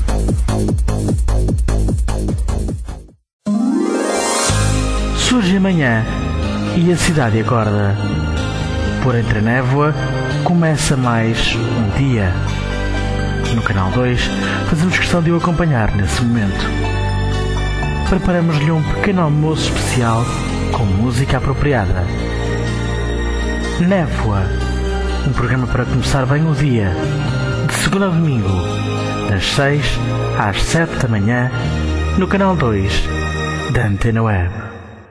Speaker 6: Surge amanhã e a cidade acorda. Por entre a névoa começa mais um dia. No Canal dois fazemos questão de o acompanhar nesse momento. Preparamos-lhe um pequeno almoço especial com música apropriada. Névoa, um programa para começar bem o dia, de segunda a domingo, das seis às sete da manhã, no Canal dois da Antena Web.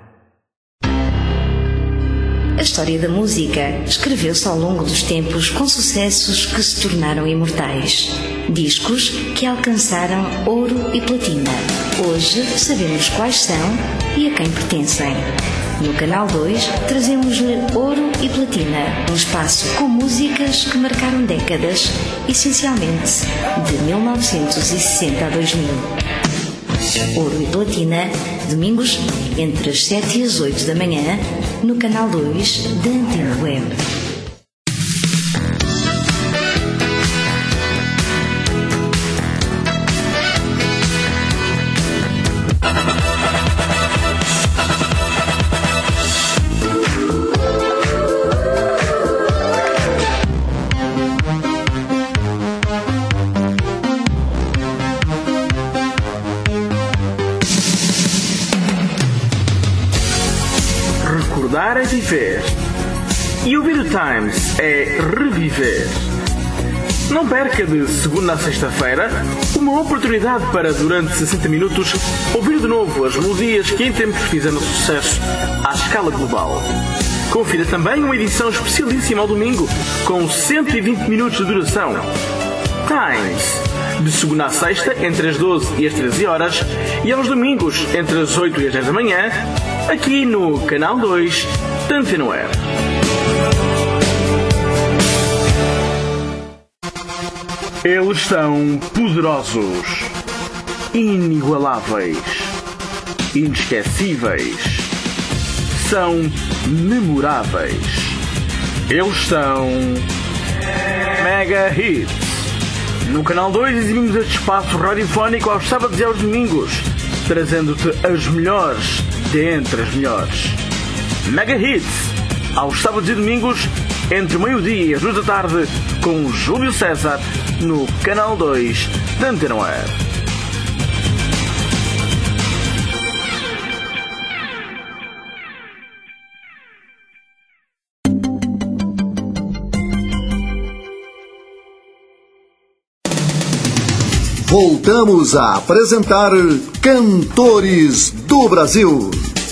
Speaker 8: A história da música escreveu-se ao longo dos tempos com sucessos que se tornaram imortais. Discos que alcançaram ouro e platina. Hoje sabemos quais são e a quem pertencem. No Canal dois trazemos-lhe Ouro e Platina, um espaço com músicas que marcaram décadas, essencialmente de mil novecentos e sessenta a dois mil. Ouro e Platina, domingos entre as sete e as oito da manhã, no Canal dois da Antena Web.
Speaker 6: Recordar é viver. E ouvir o Times é reviver. Não perca de segunda a sexta-feira uma oportunidade para, durante sessenta minutos, ouvir de novo as melodias que em tempos fizeram sucesso à escala global. Confira também uma edição especialíssima ao domingo, com cento e vinte minutos de duração. Times, de segunda a sexta, entre as doze e as treze horas, e aos domingos, entre as oito e as dez da manhã, aqui no Canal dois da Antena Web. Eles são poderosos, inigualáveis, inesquecíveis, são memoráveis. Eles são Mega Hits. No Canal dois exibimos este espaço radiofónico aos sábados e aos domingos, trazendo-te as melhores de entre as melhores. Mega Hits, aos sábados e domingos, entre o meio-dia e as duas da tarde, com Júlio César, no Canal dois da Antena Web.
Speaker 1: Voltamos a apresentar Cantores do Brasil.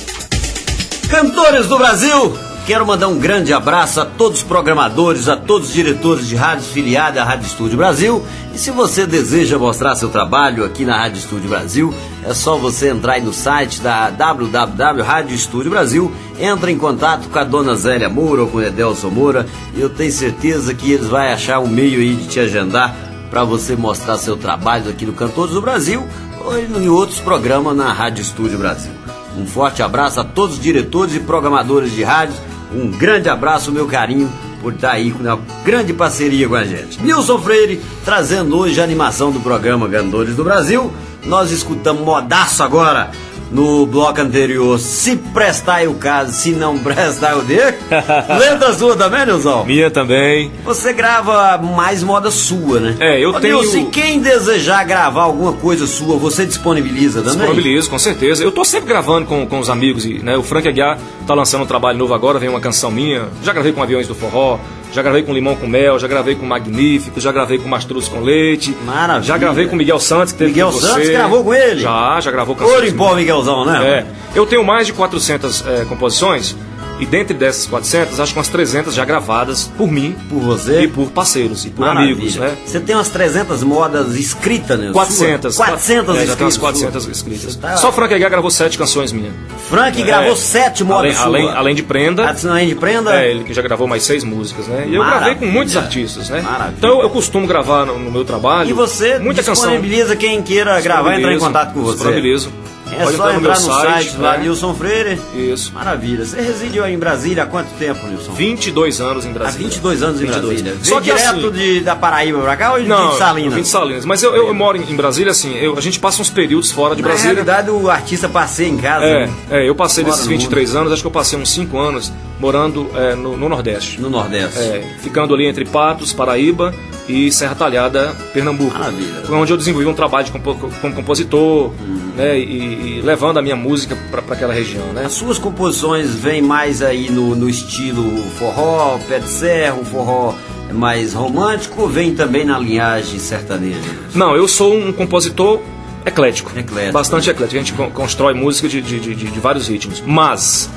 Speaker 2: Cantores do Brasil, quero mandar um grande abraço a todos os programadores, a todos os diretores de rádios filiados à Rádio Estúdio Brasil. E se você deseja mostrar seu trabalho aqui na Rádio Estúdio Brasil, é só você entrar aí no site da w w w ponto rádio estúdio brasil, entra em contato com a dona Zélia Moura ou com o Edelson Moura, e eu tenho certeza que eles vão achar um meio aí de te agendar para você mostrar seu trabalho aqui no Cantores do Brasil ou em outros programas na Rádio Estúdio Brasil. Um forte abraço a todos os diretores e programadores de rádio. Um grande abraço, meu carinho, por estar aí com uma grande parceria com a gente. Nilson Freire, trazendo hoje a animação do programa Cantores do Brasil. Nós escutamos modaço agora. No bloco anterior, se prestar é o caso, se não prestar eu deixo. Letra sua também, Nilson?
Speaker 3: Minha também.
Speaker 2: Você grava mais moda sua, né?
Speaker 3: É, eu
Speaker 2: Ô,
Speaker 3: tenho...
Speaker 2: Nilson, se quem desejar gravar alguma coisa sua, você disponibiliza também?
Speaker 3: Disponibilizo, com certeza. Eu tô sempre gravando com, com os amigos, e, né? O Frank Aguiar tá lançando um trabalho novo agora, vem uma canção minha. Já gravei com Aviões do Forró, já gravei com Limão com Mel, já gravei com Magnífico, já gravei com Mastruz com Leite.
Speaker 2: Maravilha.
Speaker 3: Já gravei com Miguel Santos, que teve
Speaker 2: Miguel
Speaker 3: com
Speaker 2: Santos
Speaker 3: você.
Speaker 2: gravou com ele?
Speaker 3: Já, já gravou canções.
Speaker 2: Ouro em pó, Miguelzão, né?
Speaker 3: É. Eu tenho mais de quatrocentas é, composições, e dentre dessas quatrocentas, acho que umas trezentas já gravadas por mim,
Speaker 2: por você
Speaker 3: e por parceiros, e por
Speaker 2: Maravilha.
Speaker 3: amigos, né?
Speaker 2: Você tem umas trezentas modas escritas, né?
Speaker 3: quatrocentas.
Speaker 2: quatrocentas
Speaker 3: é,
Speaker 2: escritas.
Speaker 3: já tem umas quatrocentas escritas.
Speaker 2: Tá...
Speaker 3: Só Frank Aguiar gravou sete canções minhas.
Speaker 2: Frank
Speaker 3: é,
Speaker 2: gravou sete modas
Speaker 3: além,
Speaker 2: suas.
Speaker 3: além, além de Prenda.
Speaker 2: Além de Prenda?
Speaker 3: É, ele que já gravou mais seis músicas, né? E eu
Speaker 2: Maravilha.
Speaker 3: gravei com muitos artistas, né?
Speaker 2: Maravilha.
Speaker 3: Então eu costumo gravar no, no meu trabalho.
Speaker 2: E você
Speaker 3: muita
Speaker 2: disponibiliza
Speaker 3: canção.
Speaker 2: quem queira gravar e entrar em contato com você.
Speaker 3: Disponibilizo.
Speaker 2: É
Speaker 3: Pode
Speaker 2: só
Speaker 3: entrar no
Speaker 2: entrar
Speaker 3: meu
Speaker 2: no
Speaker 3: site,
Speaker 2: site lá,
Speaker 3: né?
Speaker 2: Nilson Freire.
Speaker 3: Isso.
Speaker 2: Maravilha. Você reside em Brasília há quanto tempo, Nilson?
Speaker 3: vinte e dois anos em
Speaker 2: Há
Speaker 3: Brasília.
Speaker 2: vinte e dois anos em
Speaker 3: vinte e dois.
Speaker 2: Brasília.
Speaker 3: Só que
Speaker 2: direto
Speaker 3: assim,
Speaker 2: de, da Paraíba pra cá ou de,
Speaker 3: não,
Speaker 2: de Salinas?
Speaker 3: Eu vim de Salinas. Mas eu, eu, eu moro em Brasília, assim, eu, a gente passa uns períodos fora de
Speaker 2: Na
Speaker 3: Brasília.
Speaker 2: realidade, o artista passeia em casa.
Speaker 3: É,
Speaker 2: né?
Speaker 3: é, eu passei
Speaker 2: Fora
Speaker 3: desses
Speaker 2: do
Speaker 3: vinte e três
Speaker 2: mundo.
Speaker 3: anos, acho que eu passei uns cinco anos morando é, no, no Nordeste.
Speaker 2: No Nordeste.
Speaker 3: É, ficando ali entre Patos, Paraíba e Serra Talhada, Pernambuco.
Speaker 2: Maravilha.
Speaker 3: Foi onde eu desenvolvi um trabalho de compo como compositor, hum. né, e, e levando a minha música para aquela região, né?
Speaker 2: As suas composições vêm mais aí no, no estilo forró, pé de serra, um forró mais romântico, ou vem também na linhagem sertaneja?
Speaker 3: Não, eu sou um compositor eclético,
Speaker 2: eclético.
Speaker 3: Bastante eclético. A gente constrói música de, de, de, de vários ritmos. Mas,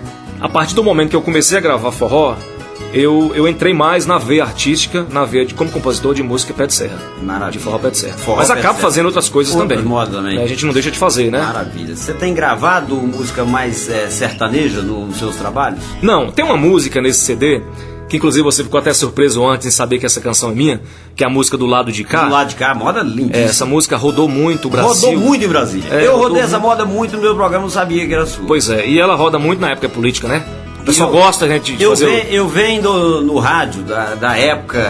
Speaker 3: a partir do momento que eu comecei a gravar forró, eu, eu entrei mais na veia artística, na veia de como compositor de música pé de serra.
Speaker 2: Maravilha.
Speaker 3: De forró pé de serra.
Speaker 2: Forró
Speaker 3: Mas
Speaker 2: pé de
Speaker 3: acabo
Speaker 2: serra.
Speaker 3: fazendo outras coisas
Speaker 2: Outras
Speaker 3: também.
Speaker 2: modas também.
Speaker 3: É, a gente não deixa de fazer, né?
Speaker 2: Maravilha. Você tem gravado música mais é, sertaneja nos seus trabalhos?
Speaker 3: Não, tem uma música nesse C D, que inclusive você ficou até surpreso antes em saber que essa canção é minha, que é a música Do Lado de Cá.
Speaker 2: Do Lado de Cá, moda linda.
Speaker 3: É, essa música rodou muito o Brasil.
Speaker 2: Rodou muito em Brasília.
Speaker 3: É,
Speaker 2: eu
Speaker 3: rodou
Speaker 2: rodei essa
Speaker 3: muito.
Speaker 2: moda muito no meu programa, não sabia que era sua.
Speaker 3: Pois é, e ela roda muito na época política, né? O pessoal
Speaker 2: Eu-
Speaker 3: gosta, gente, de
Speaker 2: Eu,
Speaker 3: fazer...
Speaker 2: ve, eu venho do- no rádio da, da época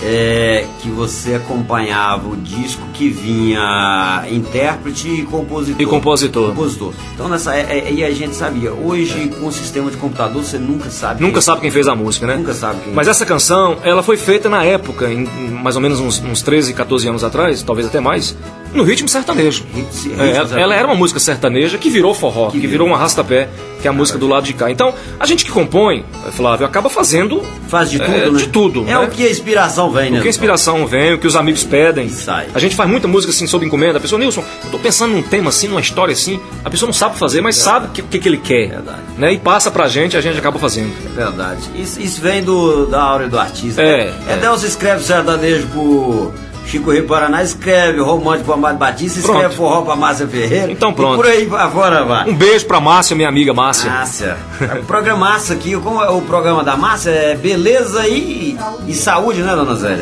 Speaker 2: é, que você acompanhava o disco que vinha intérprete e compositor.
Speaker 3: E compositor.
Speaker 2: Compositor. Então nessa é, é, e a gente sabia. Hoje com o sistema de computador você nunca sabe.
Speaker 3: Nunca
Speaker 2: quem,
Speaker 3: sabe quem fez a música, né?
Speaker 2: Nunca sabe quem.
Speaker 3: Mas essa canção, ela foi feita na época, em, em mais ou menos uns, uns treze, quatorze anos atrás, talvez até mais, no ritmo sertanejo.
Speaker 2: Ritmo-
Speaker 3: É, ela,
Speaker 2: ritmo
Speaker 3: ela era uma música sertaneja que virou forró, que,
Speaker 2: Que
Speaker 3: virou
Speaker 2: virou.
Speaker 3: um arrasta-pé, que é a música Do Lado de Cá. Então, a gente que compõe, Flávio, acaba fazendo
Speaker 2: Faz de tudo,
Speaker 3: é,
Speaker 2: né?
Speaker 3: de tudo,
Speaker 2: É
Speaker 3: né?
Speaker 2: o que a inspiração vem, né?
Speaker 3: O que a inspiração vem, o que os amigos pedem.
Speaker 2: Sai.
Speaker 3: A gente faz muita música assim sob encomenda. A pessoa, Nilson, eu tô pensando num tema assim, numa história assim. A pessoa não sabe fazer, mas sabe o que, que, que ele quer.
Speaker 2: Verdade.
Speaker 3: Né? E passa pra gente, a gente acaba fazendo.
Speaker 2: É verdade. Isso, isso vem do, da áurea do artista.
Speaker 3: É,
Speaker 2: é. Edelson escreve sertanejo pro Chico Rio Paraná, escreve romântico pro Amado Batista, escreve
Speaker 3: Pronto.
Speaker 2: forró pra Márcia Ferreira.
Speaker 3: Então pronto.
Speaker 2: E por aí afora vai.
Speaker 3: Um beijo pra Márcia, minha amiga Márcia.
Speaker 2: Márcia. O programa Márcia aqui, como é o programa da Márcia? É beleza e, e saúde, né, dona Zélia?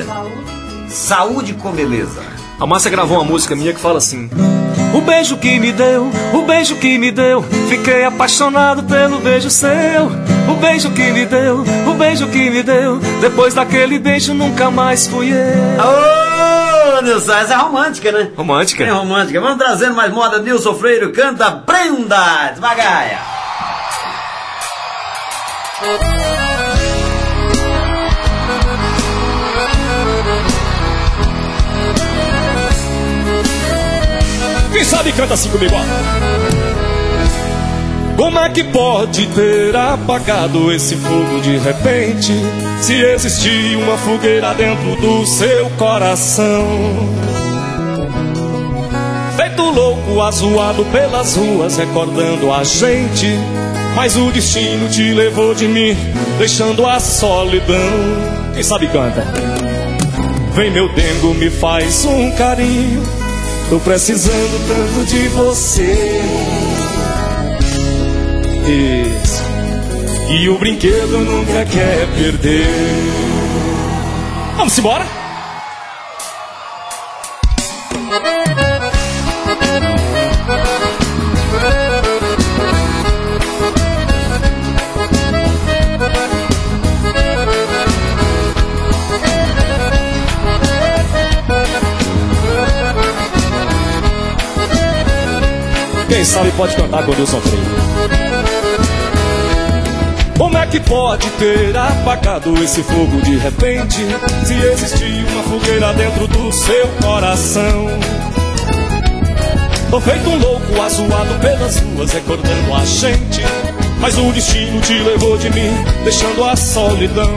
Speaker 2: Saúde com beleza.
Speaker 3: A Márcia gravou uma música minha que fala assim: o beijo que me deu, o beijo que me deu, fiquei apaixonado pelo beijo seu. O beijo que me deu, o beijo que me deu, depois daquele beijo nunca mais fui eu.
Speaker 2: Ô, Nilson, essa é romântica, né?
Speaker 3: Romântica.
Speaker 2: É romântica. Vamos trazendo mais moda. Nilson Freire canta Prenda, devagaia.
Speaker 4: Quem sabe canta assim comigo, ó. Como é que pode ter apagado esse fogo de repente, se existir uma fogueira dentro do seu coração? louco, azoado pelas ruas, recordando a gente. Mas o destino te levou de mim, deixando a solidão. Quem sabe canta. Vem meu dengo, me faz um carinho, tô precisando tanto de você. Isso. E o brinquedo nunca quer perder. Vamos embora? Quem sabe pode cantar quando eu sofri. Como é que pode ter apagado esse fogo de repente, se existia uma fogueira dentro do seu coração? Tô feito um louco, azoado pelas ruas, recordando a gente. Mas o destino te levou de mim, deixando a solidão.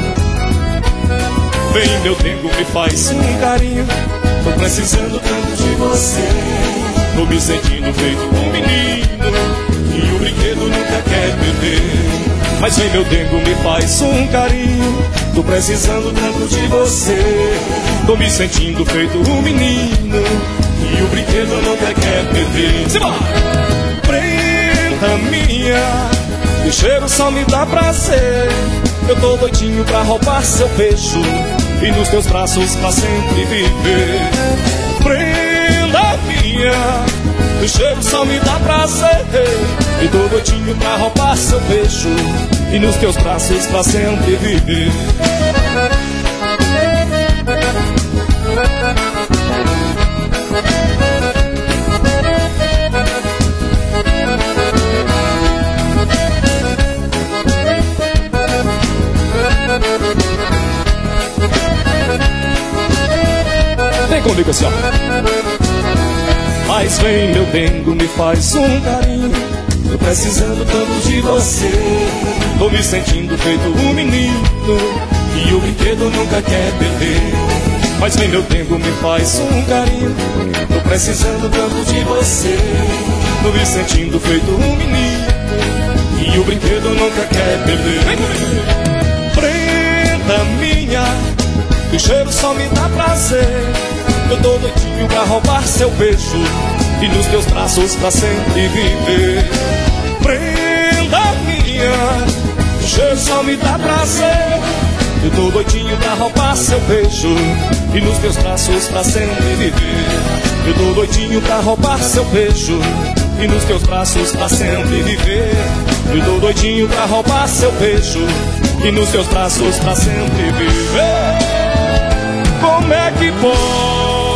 Speaker 4: Vem meu tempo, me faz um carinho, tô precisando tanto de você. Tô me sentindo feito um menino, e o brinquedo nunca quer perder. Mas vem meu dengo, me faz um carinho, tô precisando tanto de você. Tô me sentindo feito um menino, e o brinquedo nunca quer perder. Simbora! Prenda minha, o cheiro só me dá prazer. Eu tô doidinho pra roubar seu beijo e nos teus braços pra sempre viver. Prenda minha, o cheiro só me dá prazer. E tô doidinho pra roubar seu beijo e nos teus braços pra sempre viver. Vem comigo assim, ó. Mas vem meu dengo, me faz um carinho, tô precisando tanto de você. Tô me sentindo feito um menino, e o brinquedo nunca quer perder. Mas vem meu dengo, me faz um carinho, tô precisando tanto de você. Tô me sentindo feito um menino, e o brinquedo nunca quer perder. Vem comigo. Prenda minha, o cheiro só me dá prazer. Eu tô doidinho pra roubar seu beijo e nos teus braços pra sempre viver. Prenda minha, o cheiro só me dá prazer. Eu tô doidinho pra roubar seu beijo e nos teus braços pra sempre viver. Eu tô doidinho pra roubar seu beijo e nos teus braços pra sempre viver. Eu tô doidinho pra roubar seu beijo e nos teus braços pra sempre viver. Como é que pode?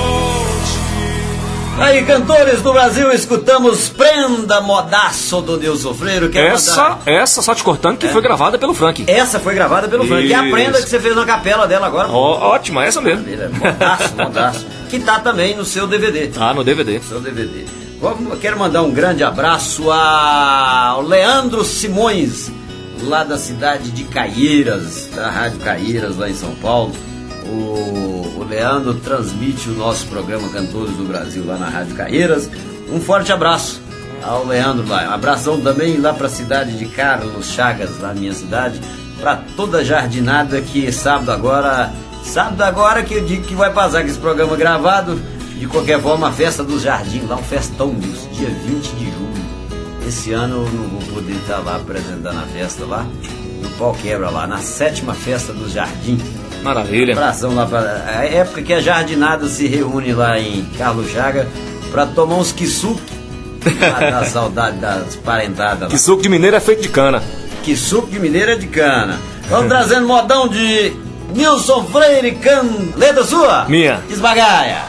Speaker 2: Aí, cantores do Brasil, escutamos Prenda Modaço do Nilson Freire. Quer
Speaker 3: Essa,
Speaker 2: mandar?
Speaker 3: essa, só te cortando, que
Speaker 2: É.
Speaker 3: foi gravada pelo Frank.
Speaker 2: Essa foi gravada pelo Frank. E a
Speaker 3: Isso.
Speaker 2: prenda que você fez na capela dela agora.
Speaker 3: Ó, ótima, essa mesmo.
Speaker 2: Modaço, modaço. Que tá também no seu D V D.
Speaker 3: Ah, no D V D.
Speaker 2: Seu D V D. Vamos, quero mandar um grande abraço ao Leandro Simões, lá da cidade de Caieiras, da Rádio Caieiras, lá em São Paulo. O, o Leandro transmite o nosso programa Cantores do Brasil lá na Rádio Caieiras. Um forte abraço ao Leandro lá. Um abração também lá para a cidade de Carlos Chagas, lá na minha cidade. Para toda a jardinada que sábado agora, sábado agora que eu digo que vai passar com esse programa gravado. De qualquer forma, a festa dos jardins, lá um festão, dia vinte de julho. Esse ano eu não vou poder estar lá apresentando a festa lá, no Pau Quebra lá, na sétima festa dos jardins.
Speaker 3: Maravilha.
Speaker 2: Abração lá para a época que a jardinada se reúne lá em Carlos Chagas para tomar uns quisuque, para dar saudade das parentadas lá.
Speaker 3: Que suco de mineiro é feito de cana.
Speaker 2: Que suco de mineira de cana. Vamos trazendo modão de Nilson Freire, can... letra sua?
Speaker 3: Minha.
Speaker 2: Esbagaia.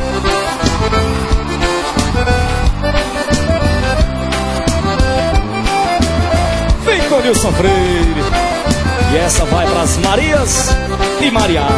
Speaker 4: Vem com Nilson Freire. E essa vai pras Marias e Mariás.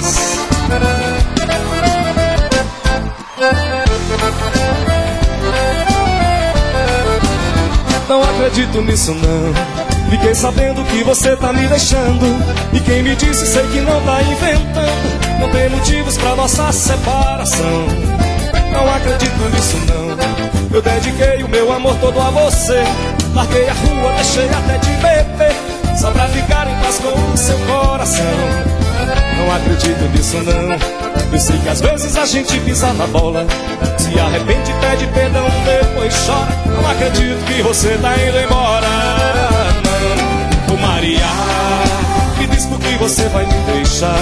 Speaker 4: Não acredito nisso não. Fiquei sabendo que você tá me deixando. E quem me disse sei que não tá inventando. Não tem motivos pra nossa separação. não acredito nisso não. Eu dediquei o meu amor todo a você. Larguei a rua, deixei até de beber, só pra ficar em paz com o seu coração. Não acredito nisso não. Eu sei que às vezes a gente pisa na bola, se arrepende, pede perdão, depois chora. Não acredito que você tá indo embora, não. Ô Maria, me diz por que você vai me deixar.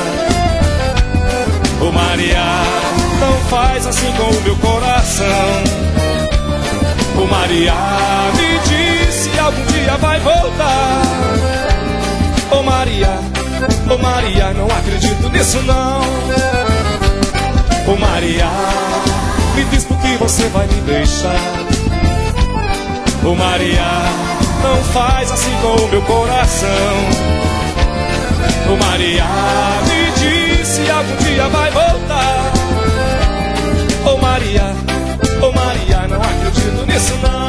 Speaker 4: Ô Maria, não faz assim com o meu coração. Ô Maria, me diz se algum dia vai voltar. Ô Maria, ô Maria, não acredito nisso não. Ô Maria, me diz por que você vai me deixar. Ô Maria, não faz assim com o meu coração. Ô Maria, me diz se algum dia vai voltar. Ô Maria, ô Maria, não acredito nisso não.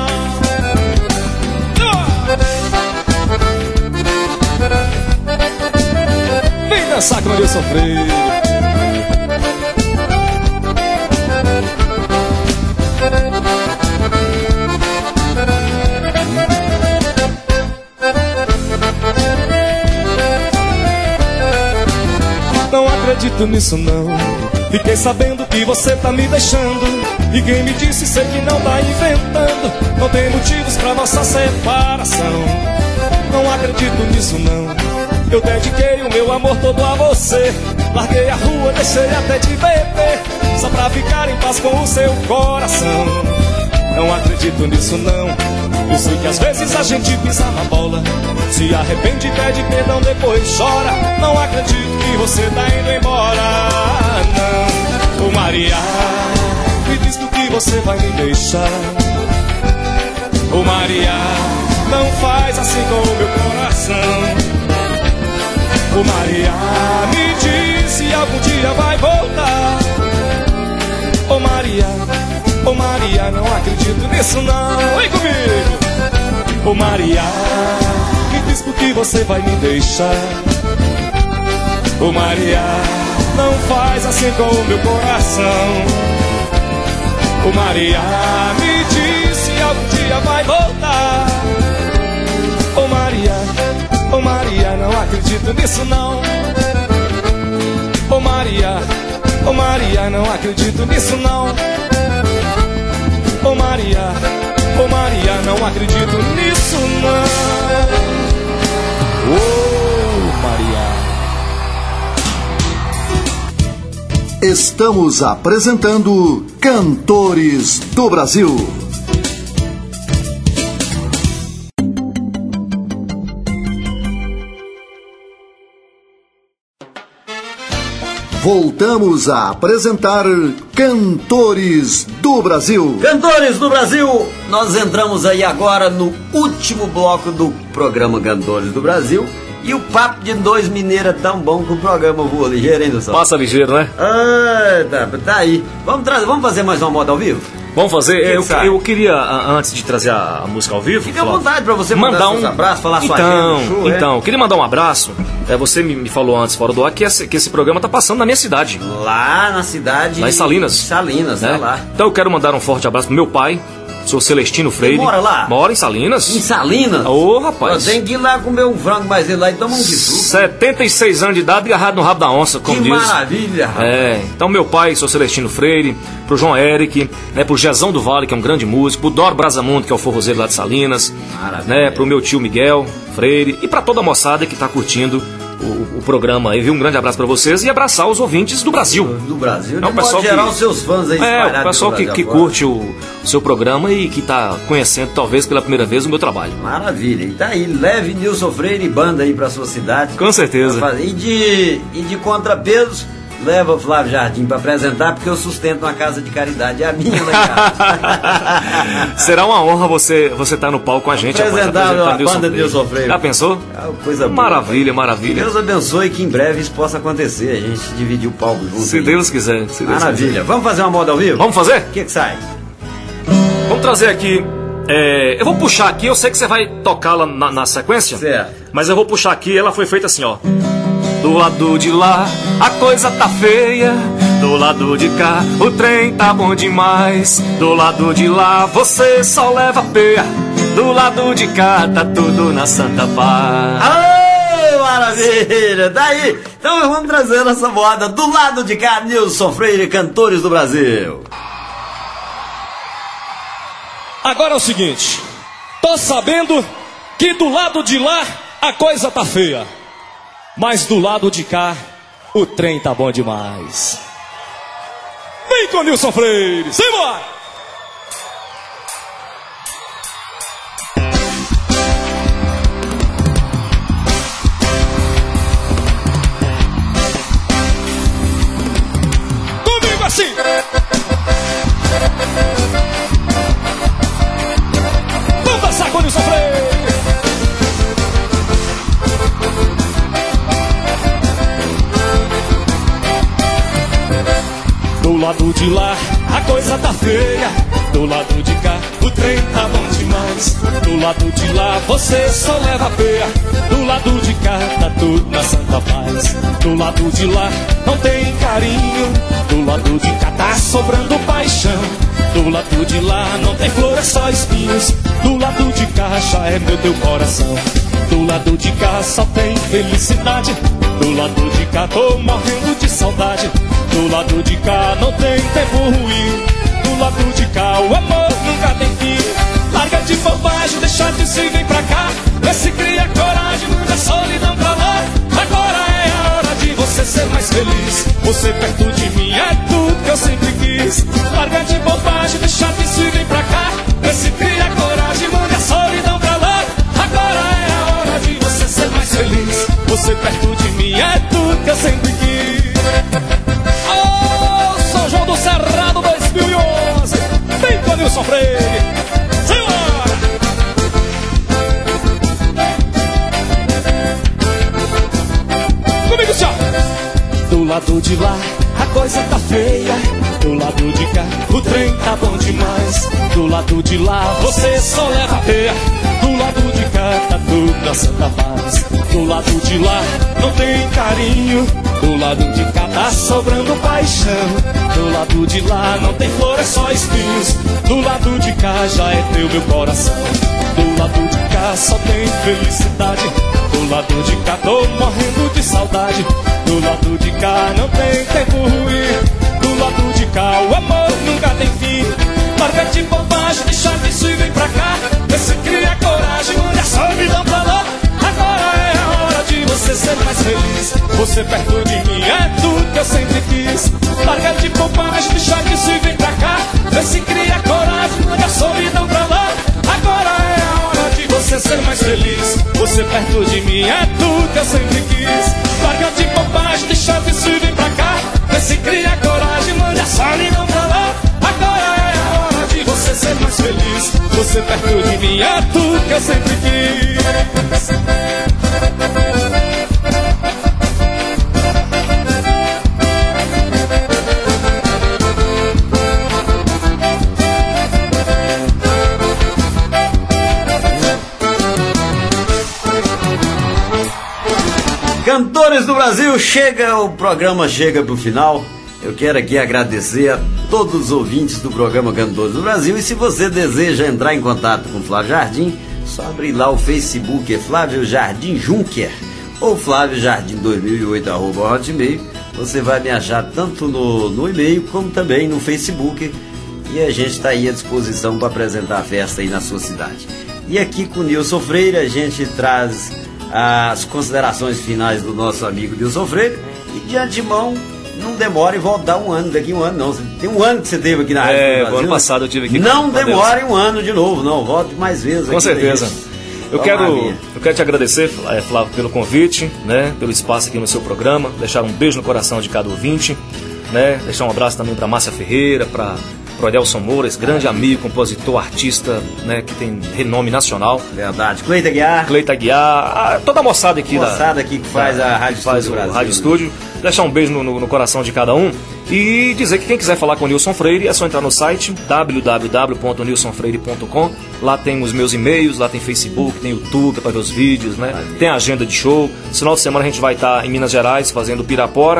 Speaker 4: Vem dançar com eu sofrer. Não acredito nisso não. Fiquei sabendo que você tá me deixando, e quem me disse sei que não tá inventando. Não tem motivos pra nossa separação. Não acredito nisso não. Eu dediquei o meu amor todo a você. Larguei a rua, deixei até de beber, só pra ficar em paz com o seu coração. Não acredito nisso não. Eu sei que às vezes a gente pisa na bola, se arrepende, pede perdão, depois chora. Não acredito que você tá indo embora, não. Ô Maria, me diz por que você vai me deixar. Ô Maria, não faz assim com o meu coração. Ô Maria, me diz se algum dia vai voltar. Ô Maria, ô Maria, não acredito nisso não. Vem comigo! Ô Maria, me diz por que você vai me deixar. Ô Maria, não faz assim com o meu coração. Ô Maria, me diz se algum dia vai voltar. Ô Maria, ô Maria, não acredito nisso não. Ô Maria, ô Maria, não acredito nisso não. Ô Maria, ô Maria, não acredito nisso não. Ô Maria.
Speaker 1: Estamos apresentando Cantores do Brasil. Voltamos a apresentar Cantores do Brasil.
Speaker 2: Cantores do Brasil, nós entramos aí agora no último bloco do programa Cantores do Brasil. E o papo de dois mineiros é tão bom que o programa voa ligeiro, hein, Nilson?
Speaker 3: Passa ligeiro, né?
Speaker 2: Ah, tá, tá aí. Vamos, trazer, vamos fazer mais uma moda ao vivo?
Speaker 3: Vamos fazer.
Speaker 2: Que
Speaker 3: Eu,
Speaker 2: que
Speaker 3: eu queria, antes de trazer a, a música ao vivo,
Speaker 2: fica à vontade pra você mandar, mandar um abraço, falar
Speaker 3: então,
Speaker 2: sua agenda, show,
Speaker 3: Então,
Speaker 2: é?
Speaker 3: queria mandar um abraço. É, você me, me falou antes, fora do ar, que esse, que esse programa tá passando na minha cidade.
Speaker 2: Lá na cidade...
Speaker 3: Lá em Salinas.
Speaker 2: Salinas, né? É lá.
Speaker 3: Então eu quero mandar um forte abraço pro meu pai, senhor Celestino Freire.
Speaker 2: Você mora lá?
Speaker 3: Mora em Salinas.
Speaker 2: Em Salinas?
Speaker 3: Ô, rapaz.
Speaker 2: Eu tenho que ir lá comer um frango mais ele lá e tomar um guiçu.
Speaker 3: setenta e seis anos de idade, agarrado no rabo da onça, como
Speaker 2: que
Speaker 3: diz.
Speaker 2: Que maravilha, rapaz.
Speaker 3: É, então meu pai, senhor Celestino Freire, pro João Eric, né, pro Jezão do Vale, que é um grande músico, pro Doro Brasamundo, que é o forrozeiro lá de Salinas, maravilha. Né, pro meu tio Miguel Freire e pra toda a moçada que tá curtindo o, o programa aí, viu? Um grande abraço pra vocês e abraçar os ouvintes do Brasil.
Speaker 2: Do Brasil,
Speaker 3: é o pessoal
Speaker 2: gerar
Speaker 3: que,
Speaker 2: os seus fãs aí.
Speaker 3: É, o pessoal que, que curte o, o seu programa e que tá conhecendo talvez pela primeira vez o meu trabalho.
Speaker 2: Maravilha, e tá aí, leve Nilson Freire e banda aí pra sua cidade.
Speaker 3: Com certeza.
Speaker 2: E de, e de contrapesos, leva o Flávio Jardim pra apresentar, porque eu sustento uma casa de caridade, é a minha lá em casa.
Speaker 3: Será uma honra você você estar tá no palco com a gente.
Speaker 2: Apresentar a banda de Nilson Freire.
Speaker 3: Já pensou?
Speaker 2: É coisa boa.
Speaker 3: Maravilha, maravilha.
Speaker 2: Deus abençoe que em breve isso possa acontecer, a gente dividir o palco junto.
Speaker 3: Se
Speaker 2: aí.
Speaker 3: Deus quiser. Se Deus
Speaker 2: Maravilha.
Speaker 3: Quiser.
Speaker 2: Vamos fazer uma moda ao vivo?
Speaker 3: Vamos fazer?
Speaker 2: O que que sai?
Speaker 3: Vamos trazer aqui. É, eu vou puxar aqui, eu sei que você vai tocá-la na, na sequência.
Speaker 2: Certo.
Speaker 3: Mas eu vou puxar aqui, ela foi feita assim, ó. Do lado de lá, a coisa tá feia. Do lado de cá, o trem tá bom demais. Do lado de lá, você só leva peia. Do lado de cá, tá tudo na santa paz.
Speaker 2: Aô, maravilha! Daí, então vamos trazer essa moda. Do lado de cá, Nilson Freire, Cantores do Brasil.
Speaker 4: Agora é o seguinte, tô sabendo que do lado de lá a coisa tá feia, mas do lado de cá o trem tá bom demais. Vem com Nilson Freire, simbora! Comigo assim! Vamos dançar com Nilson Freire! Do lado de lá a coisa tá feia, do lado de cá o trem tá bom demais. Do lado de lá você só leva peia, do lado de cá tá tudo na santa paz. Do lado de lá não tem carinho, do lado de cá tá sobrando paixão. Do lado de lá não tem flor, é só espinhos, do lado de cá já é meu teu coração. Do lado de cá só tem felicidade, do lado de cá tô morrendo de saudade. Do lado de cá não tem tempo ruim, do lado de cá o amor nunca tem fim. Larga de bobagem, deixa de se vir pra cá, vê se cria coragem, manda a solidão pra lá. Agora é a hora de você ser mais feliz, você perto de mim é tudo que eu sempre quis. Larga de bobagem, deixa de se vir pra cá, vê se cria coragem, manda a solidão pra lá. Agora é a hora de você ser mais feliz, você perto de mim é tudo que eu sempre quis. Oh, São João do Cerrado dois mil e onze, vem com Nilson Freire, senhora! Comigo, senhor! Do lado de lá a coisa tá feia, do lado de cá o trem tá bom demais. Do lado de lá você só leva peia, do lado de cá tá tudo na santa paz. Do lado de lá não tem carinho, do lado de cá tá sobrando paixão. Do lado de lá não tem flor, é só espinhos, do lado de cá já é teu meu coração. Do lado de cá só tem felicidade, do lado de cá tô morrendo de saudade. Do lado de cá não tem tempo ruim, do lado de cá o amor nunca tem fim. Larga de bobagem, deixa de se vir pra cá, vê se cria coragem, manda a solidão pra lá. Agora é a hora de você ser mais feliz, você perto de mim é tudo que eu sempre quis. Larga de bobagem, deixa de se vir pra cá, vê se cria coragem, manda a solidão pra lá. Agora é a hora de você ser mais feliz, você perto de mim é tudo que eu sempre quis. Larga de bobagem, deixa de se vir pra cá, vê se cria coragem, manda a solidão pra lá. Agora é a hora de você ser mais feliz, você perto de mim é tudo que eu sempre quis.
Speaker 2: Cantores do Brasil, chega, o programa chega pro final. Eu quero aqui agradecer a todos os ouvintes do programa Cantores do Brasil. E se você deseja entrar em contato com o Flávio Jardim, só abrir lá o Facebook, é Flávio Jardim Junker, ou Flávio Jardim dois mil e oito arroba hotmail. Você vai me achar tanto no, no e-mail como também no Facebook. E a gente está aí à disposição para apresentar a festa aí na sua cidade. E aqui com o Nilson Freire a gente traz as considerações finais do nosso amigo Nilson Freire. E de antemão, não demore em voltar um ano, daqui um ano não. Tem um ano que você teve aqui na Rádio
Speaker 3: É,
Speaker 2: Brasil,
Speaker 3: ano passado eu tive aqui.
Speaker 2: Não demore um ano de novo, não. Volte mais vezes.
Speaker 3: Com
Speaker 2: aqui
Speaker 3: certeza. Eu quero,
Speaker 2: Maravilha.
Speaker 3: eu quero te agradecer, é, Flávio, pelo convite, né, pelo espaço aqui no seu programa, deixar um beijo no coração de cada ouvinte, né, deixar um abraço também para Márcia Ferreira, para o Adelson Moura, esse grande amigo, compositor, artista, né, que tem renome nacional.
Speaker 2: Verdade. Cleita Guiar.
Speaker 3: Cleita Guiar, a, toda a moçada aqui da
Speaker 2: Moçada aqui que faz
Speaker 3: da,
Speaker 2: a Rádio
Speaker 3: que faz
Speaker 2: Estúdio
Speaker 3: o
Speaker 2: Brasil,
Speaker 3: Rádio
Speaker 2: né?
Speaker 3: Estúdio. Deixar um beijo no, no, no coração de cada um e dizer que quem quiser falar com o Nilson Freire é só entrar no site w w w ponto nilson freire ponto com. Lá tem os meus e-mails, lá tem Facebook, tem YouTube para ver os vídeos, né? Tem a agenda de show. Esse final de semana a gente vai estar em Minas Gerais fazendo Pirapora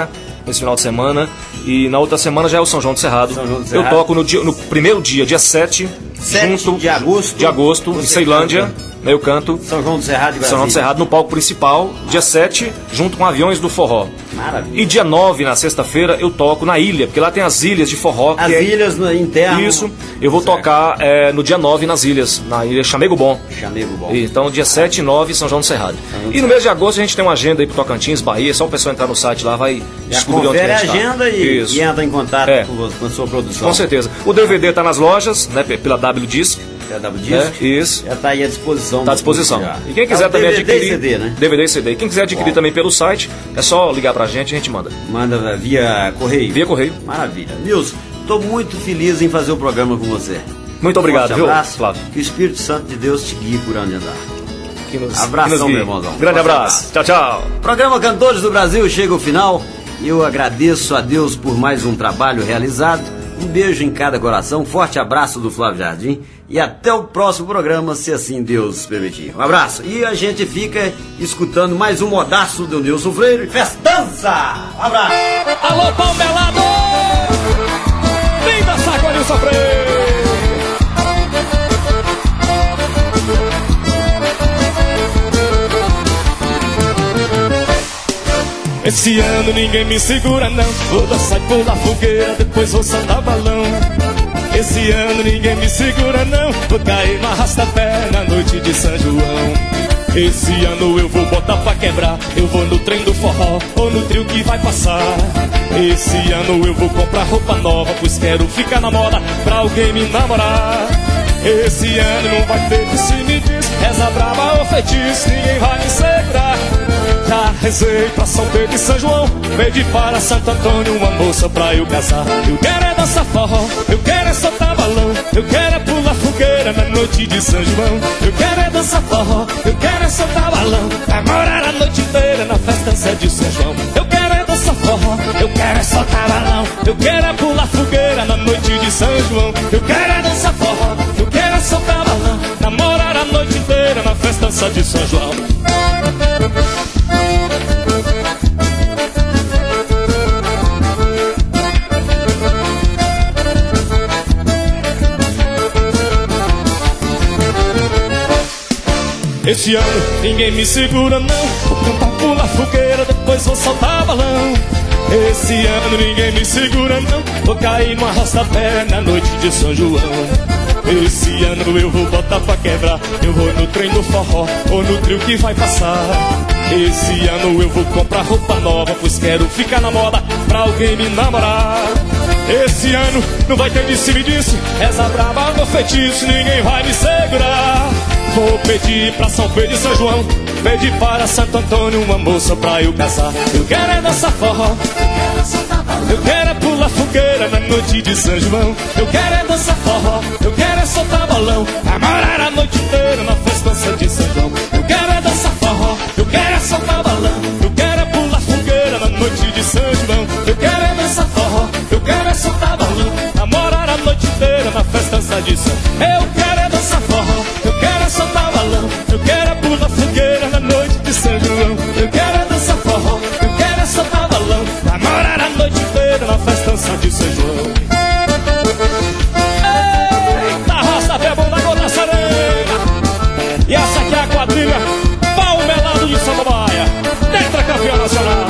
Speaker 3: esse final de semana. E na outra semana já é o São João do Cerrado.
Speaker 2: São João do Cerrado.
Speaker 3: Eu toco no, dia, no primeiro dia, dia sete,
Speaker 2: sete
Speaker 3: junto,
Speaker 2: de agosto,
Speaker 3: de agosto em Ceilândia.
Speaker 2: Canta.
Speaker 3: Eu canto
Speaker 2: São João do Cerrado de Brasília.
Speaker 3: São João do Cerrado no palco principal, dia sete, junto com Aviões do Forró.
Speaker 2: Maravilha.
Speaker 3: E dia nove, na sexta-feira, eu toco na ilha, porque lá tem as ilhas de forró.
Speaker 2: As
Speaker 3: que é...
Speaker 2: ilhas no interno.
Speaker 3: Isso, eu vou
Speaker 2: certo.
Speaker 3: tocar é, no dia nove nas ilhas, na ilha Chamego Bom.
Speaker 2: Chamego Bom.
Speaker 3: Então, dia sete e nove, São João do Cerrado. E no mês de agosto a gente tem uma agenda aí pro Tocantins, Bahia, só o pessoal entrar no site lá, vai
Speaker 2: Já
Speaker 3: descobrir onde
Speaker 2: confere
Speaker 3: a
Speaker 2: a
Speaker 3: gente tá.
Speaker 2: agenda e, e entra em contato
Speaker 3: É.
Speaker 2: com, você, com a sua produção.
Speaker 3: Com certeza. O D V D tá nas lojas, né, pela W Disc.
Speaker 2: É W Disc?
Speaker 3: É, isso.
Speaker 2: Já está aí à disposição.
Speaker 3: Tá à disposição.
Speaker 2: Já.
Speaker 3: E quem quiser
Speaker 2: É o
Speaker 3: também
Speaker 2: D V D
Speaker 3: adquirir.
Speaker 2: e C D, né?
Speaker 3: D V D e C D. E quem quiser adquirir
Speaker 2: Bom.
Speaker 3: também pelo site, é só ligar pra gente e a gente manda.
Speaker 2: Manda via correio.
Speaker 3: Via correio.
Speaker 2: Maravilha. Nilson, estou muito feliz em fazer o programa com você.
Speaker 3: Muito obrigado,
Speaker 2: Forte
Speaker 3: viu,
Speaker 2: abraço.
Speaker 3: Flávio?
Speaker 2: Que o Espírito Santo de Deus te guie por onde andar.
Speaker 3: Que nos,
Speaker 2: Abração,
Speaker 3: que nos guie.
Speaker 2: meu irmãozão.
Speaker 3: Grande
Speaker 2: Forte
Speaker 3: abraço. Tchau, tchau.
Speaker 2: Programa Cantores do Brasil chega ao final. Eu agradeço a Deus por mais um trabalho realizado. Um beijo em cada coração. Um forte abraço do Flávio Jardim. E até o próximo programa, se assim Deus permitir. Um abraço. E a gente fica escutando mais um modaço do Nilson Freire. Festança! Um abraço.
Speaker 4: Alô, Palmelado! Vem dançar com o Nilson Freire! Esse ano ninguém me segura não. Vou dançar e pular fogueira, depois vou soltar balão. Esse ano ninguém me segura não. Vou cair no arrasta-pé na noite de São João. Esse ano eu vou botar pra quebrar. Eu vou no trem do forró ou no trio que vai passar. Esse ano eu vou comprar roupa nova, pois quero ficar na moda pra alguém me namorar. Esse ano não vai ter que se me diz reza brava ou feitiço, ninguém vai me segurar. Já rezei pra São Pedro e São João, pedi para Santo Antônio uma moça pra eu casar. Eu quero é dançar forró, eu quero é soltar balão, eu quero é pular fogueira na noite de São João. Eu quero é dançar forró, eu quero é soltar balão, namorar a noite inteira na festança de São João. Eu quero é dançar forró, eu quero é soltar balão, eu quero é pular fogueira na noite de São João. Eu quero é dançar forró, eu quero é soltar balão, namorar a noite inteira na festança de São João. Esse ano ninguém me segura não. Vou cantar, pular fogueira, depois vou soltar balão. Esse ano ninguém me segura não. Vou cair no arrasta-pé na noite de São João. Esse ano eu vou botar pra quebrar. Eu vou no trem do forró ou no trio que vai passar. Esse ano eu vou comprar roupa nova, pois quero ficar na moda pra alguém me namorar. Esse ano não vai ter disse me disse, essa braba no feitiço, ninguém vai me segurar. Vou pedir pra São Pedro e São João, pedir para Santo Antônio uma moça pra eu casar. Eu quero é dançar forró, eu quero é pular fogueira na noite de São João. Eu quero é dançar forró, eu quero é soltar balão, namorar a noite inteira na festança de São João. Eu quero é dançar forró, eu quero é soltar balão, eu quero é pular fogueira na noite de São João. Eu quero é dançar forró, eu quero é soltar balão, namorar a noite inteira na festança de São João. Eu quero é dançar forró, eu quero é soltar balão, eu quero é pular fogueira na noite de São João. Eu quero é dançar forró, eu quero é soltar balão, namorar a noite inteira na festança de São João. Eita, raça pé bom da Gota Serena. E essa aqui é a quadrilha Palmelado de Samambaia, tetracampeão nacional.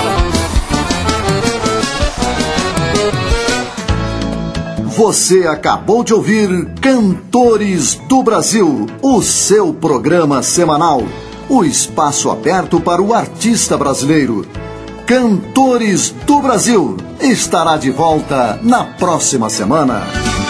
Speaker 1: Você acabou de ouvir Cantores do Brasil, o seu programa semanal, o espaço aberto para o artista brasileiro. Cantores do Brasil estará de volta na próxima semana.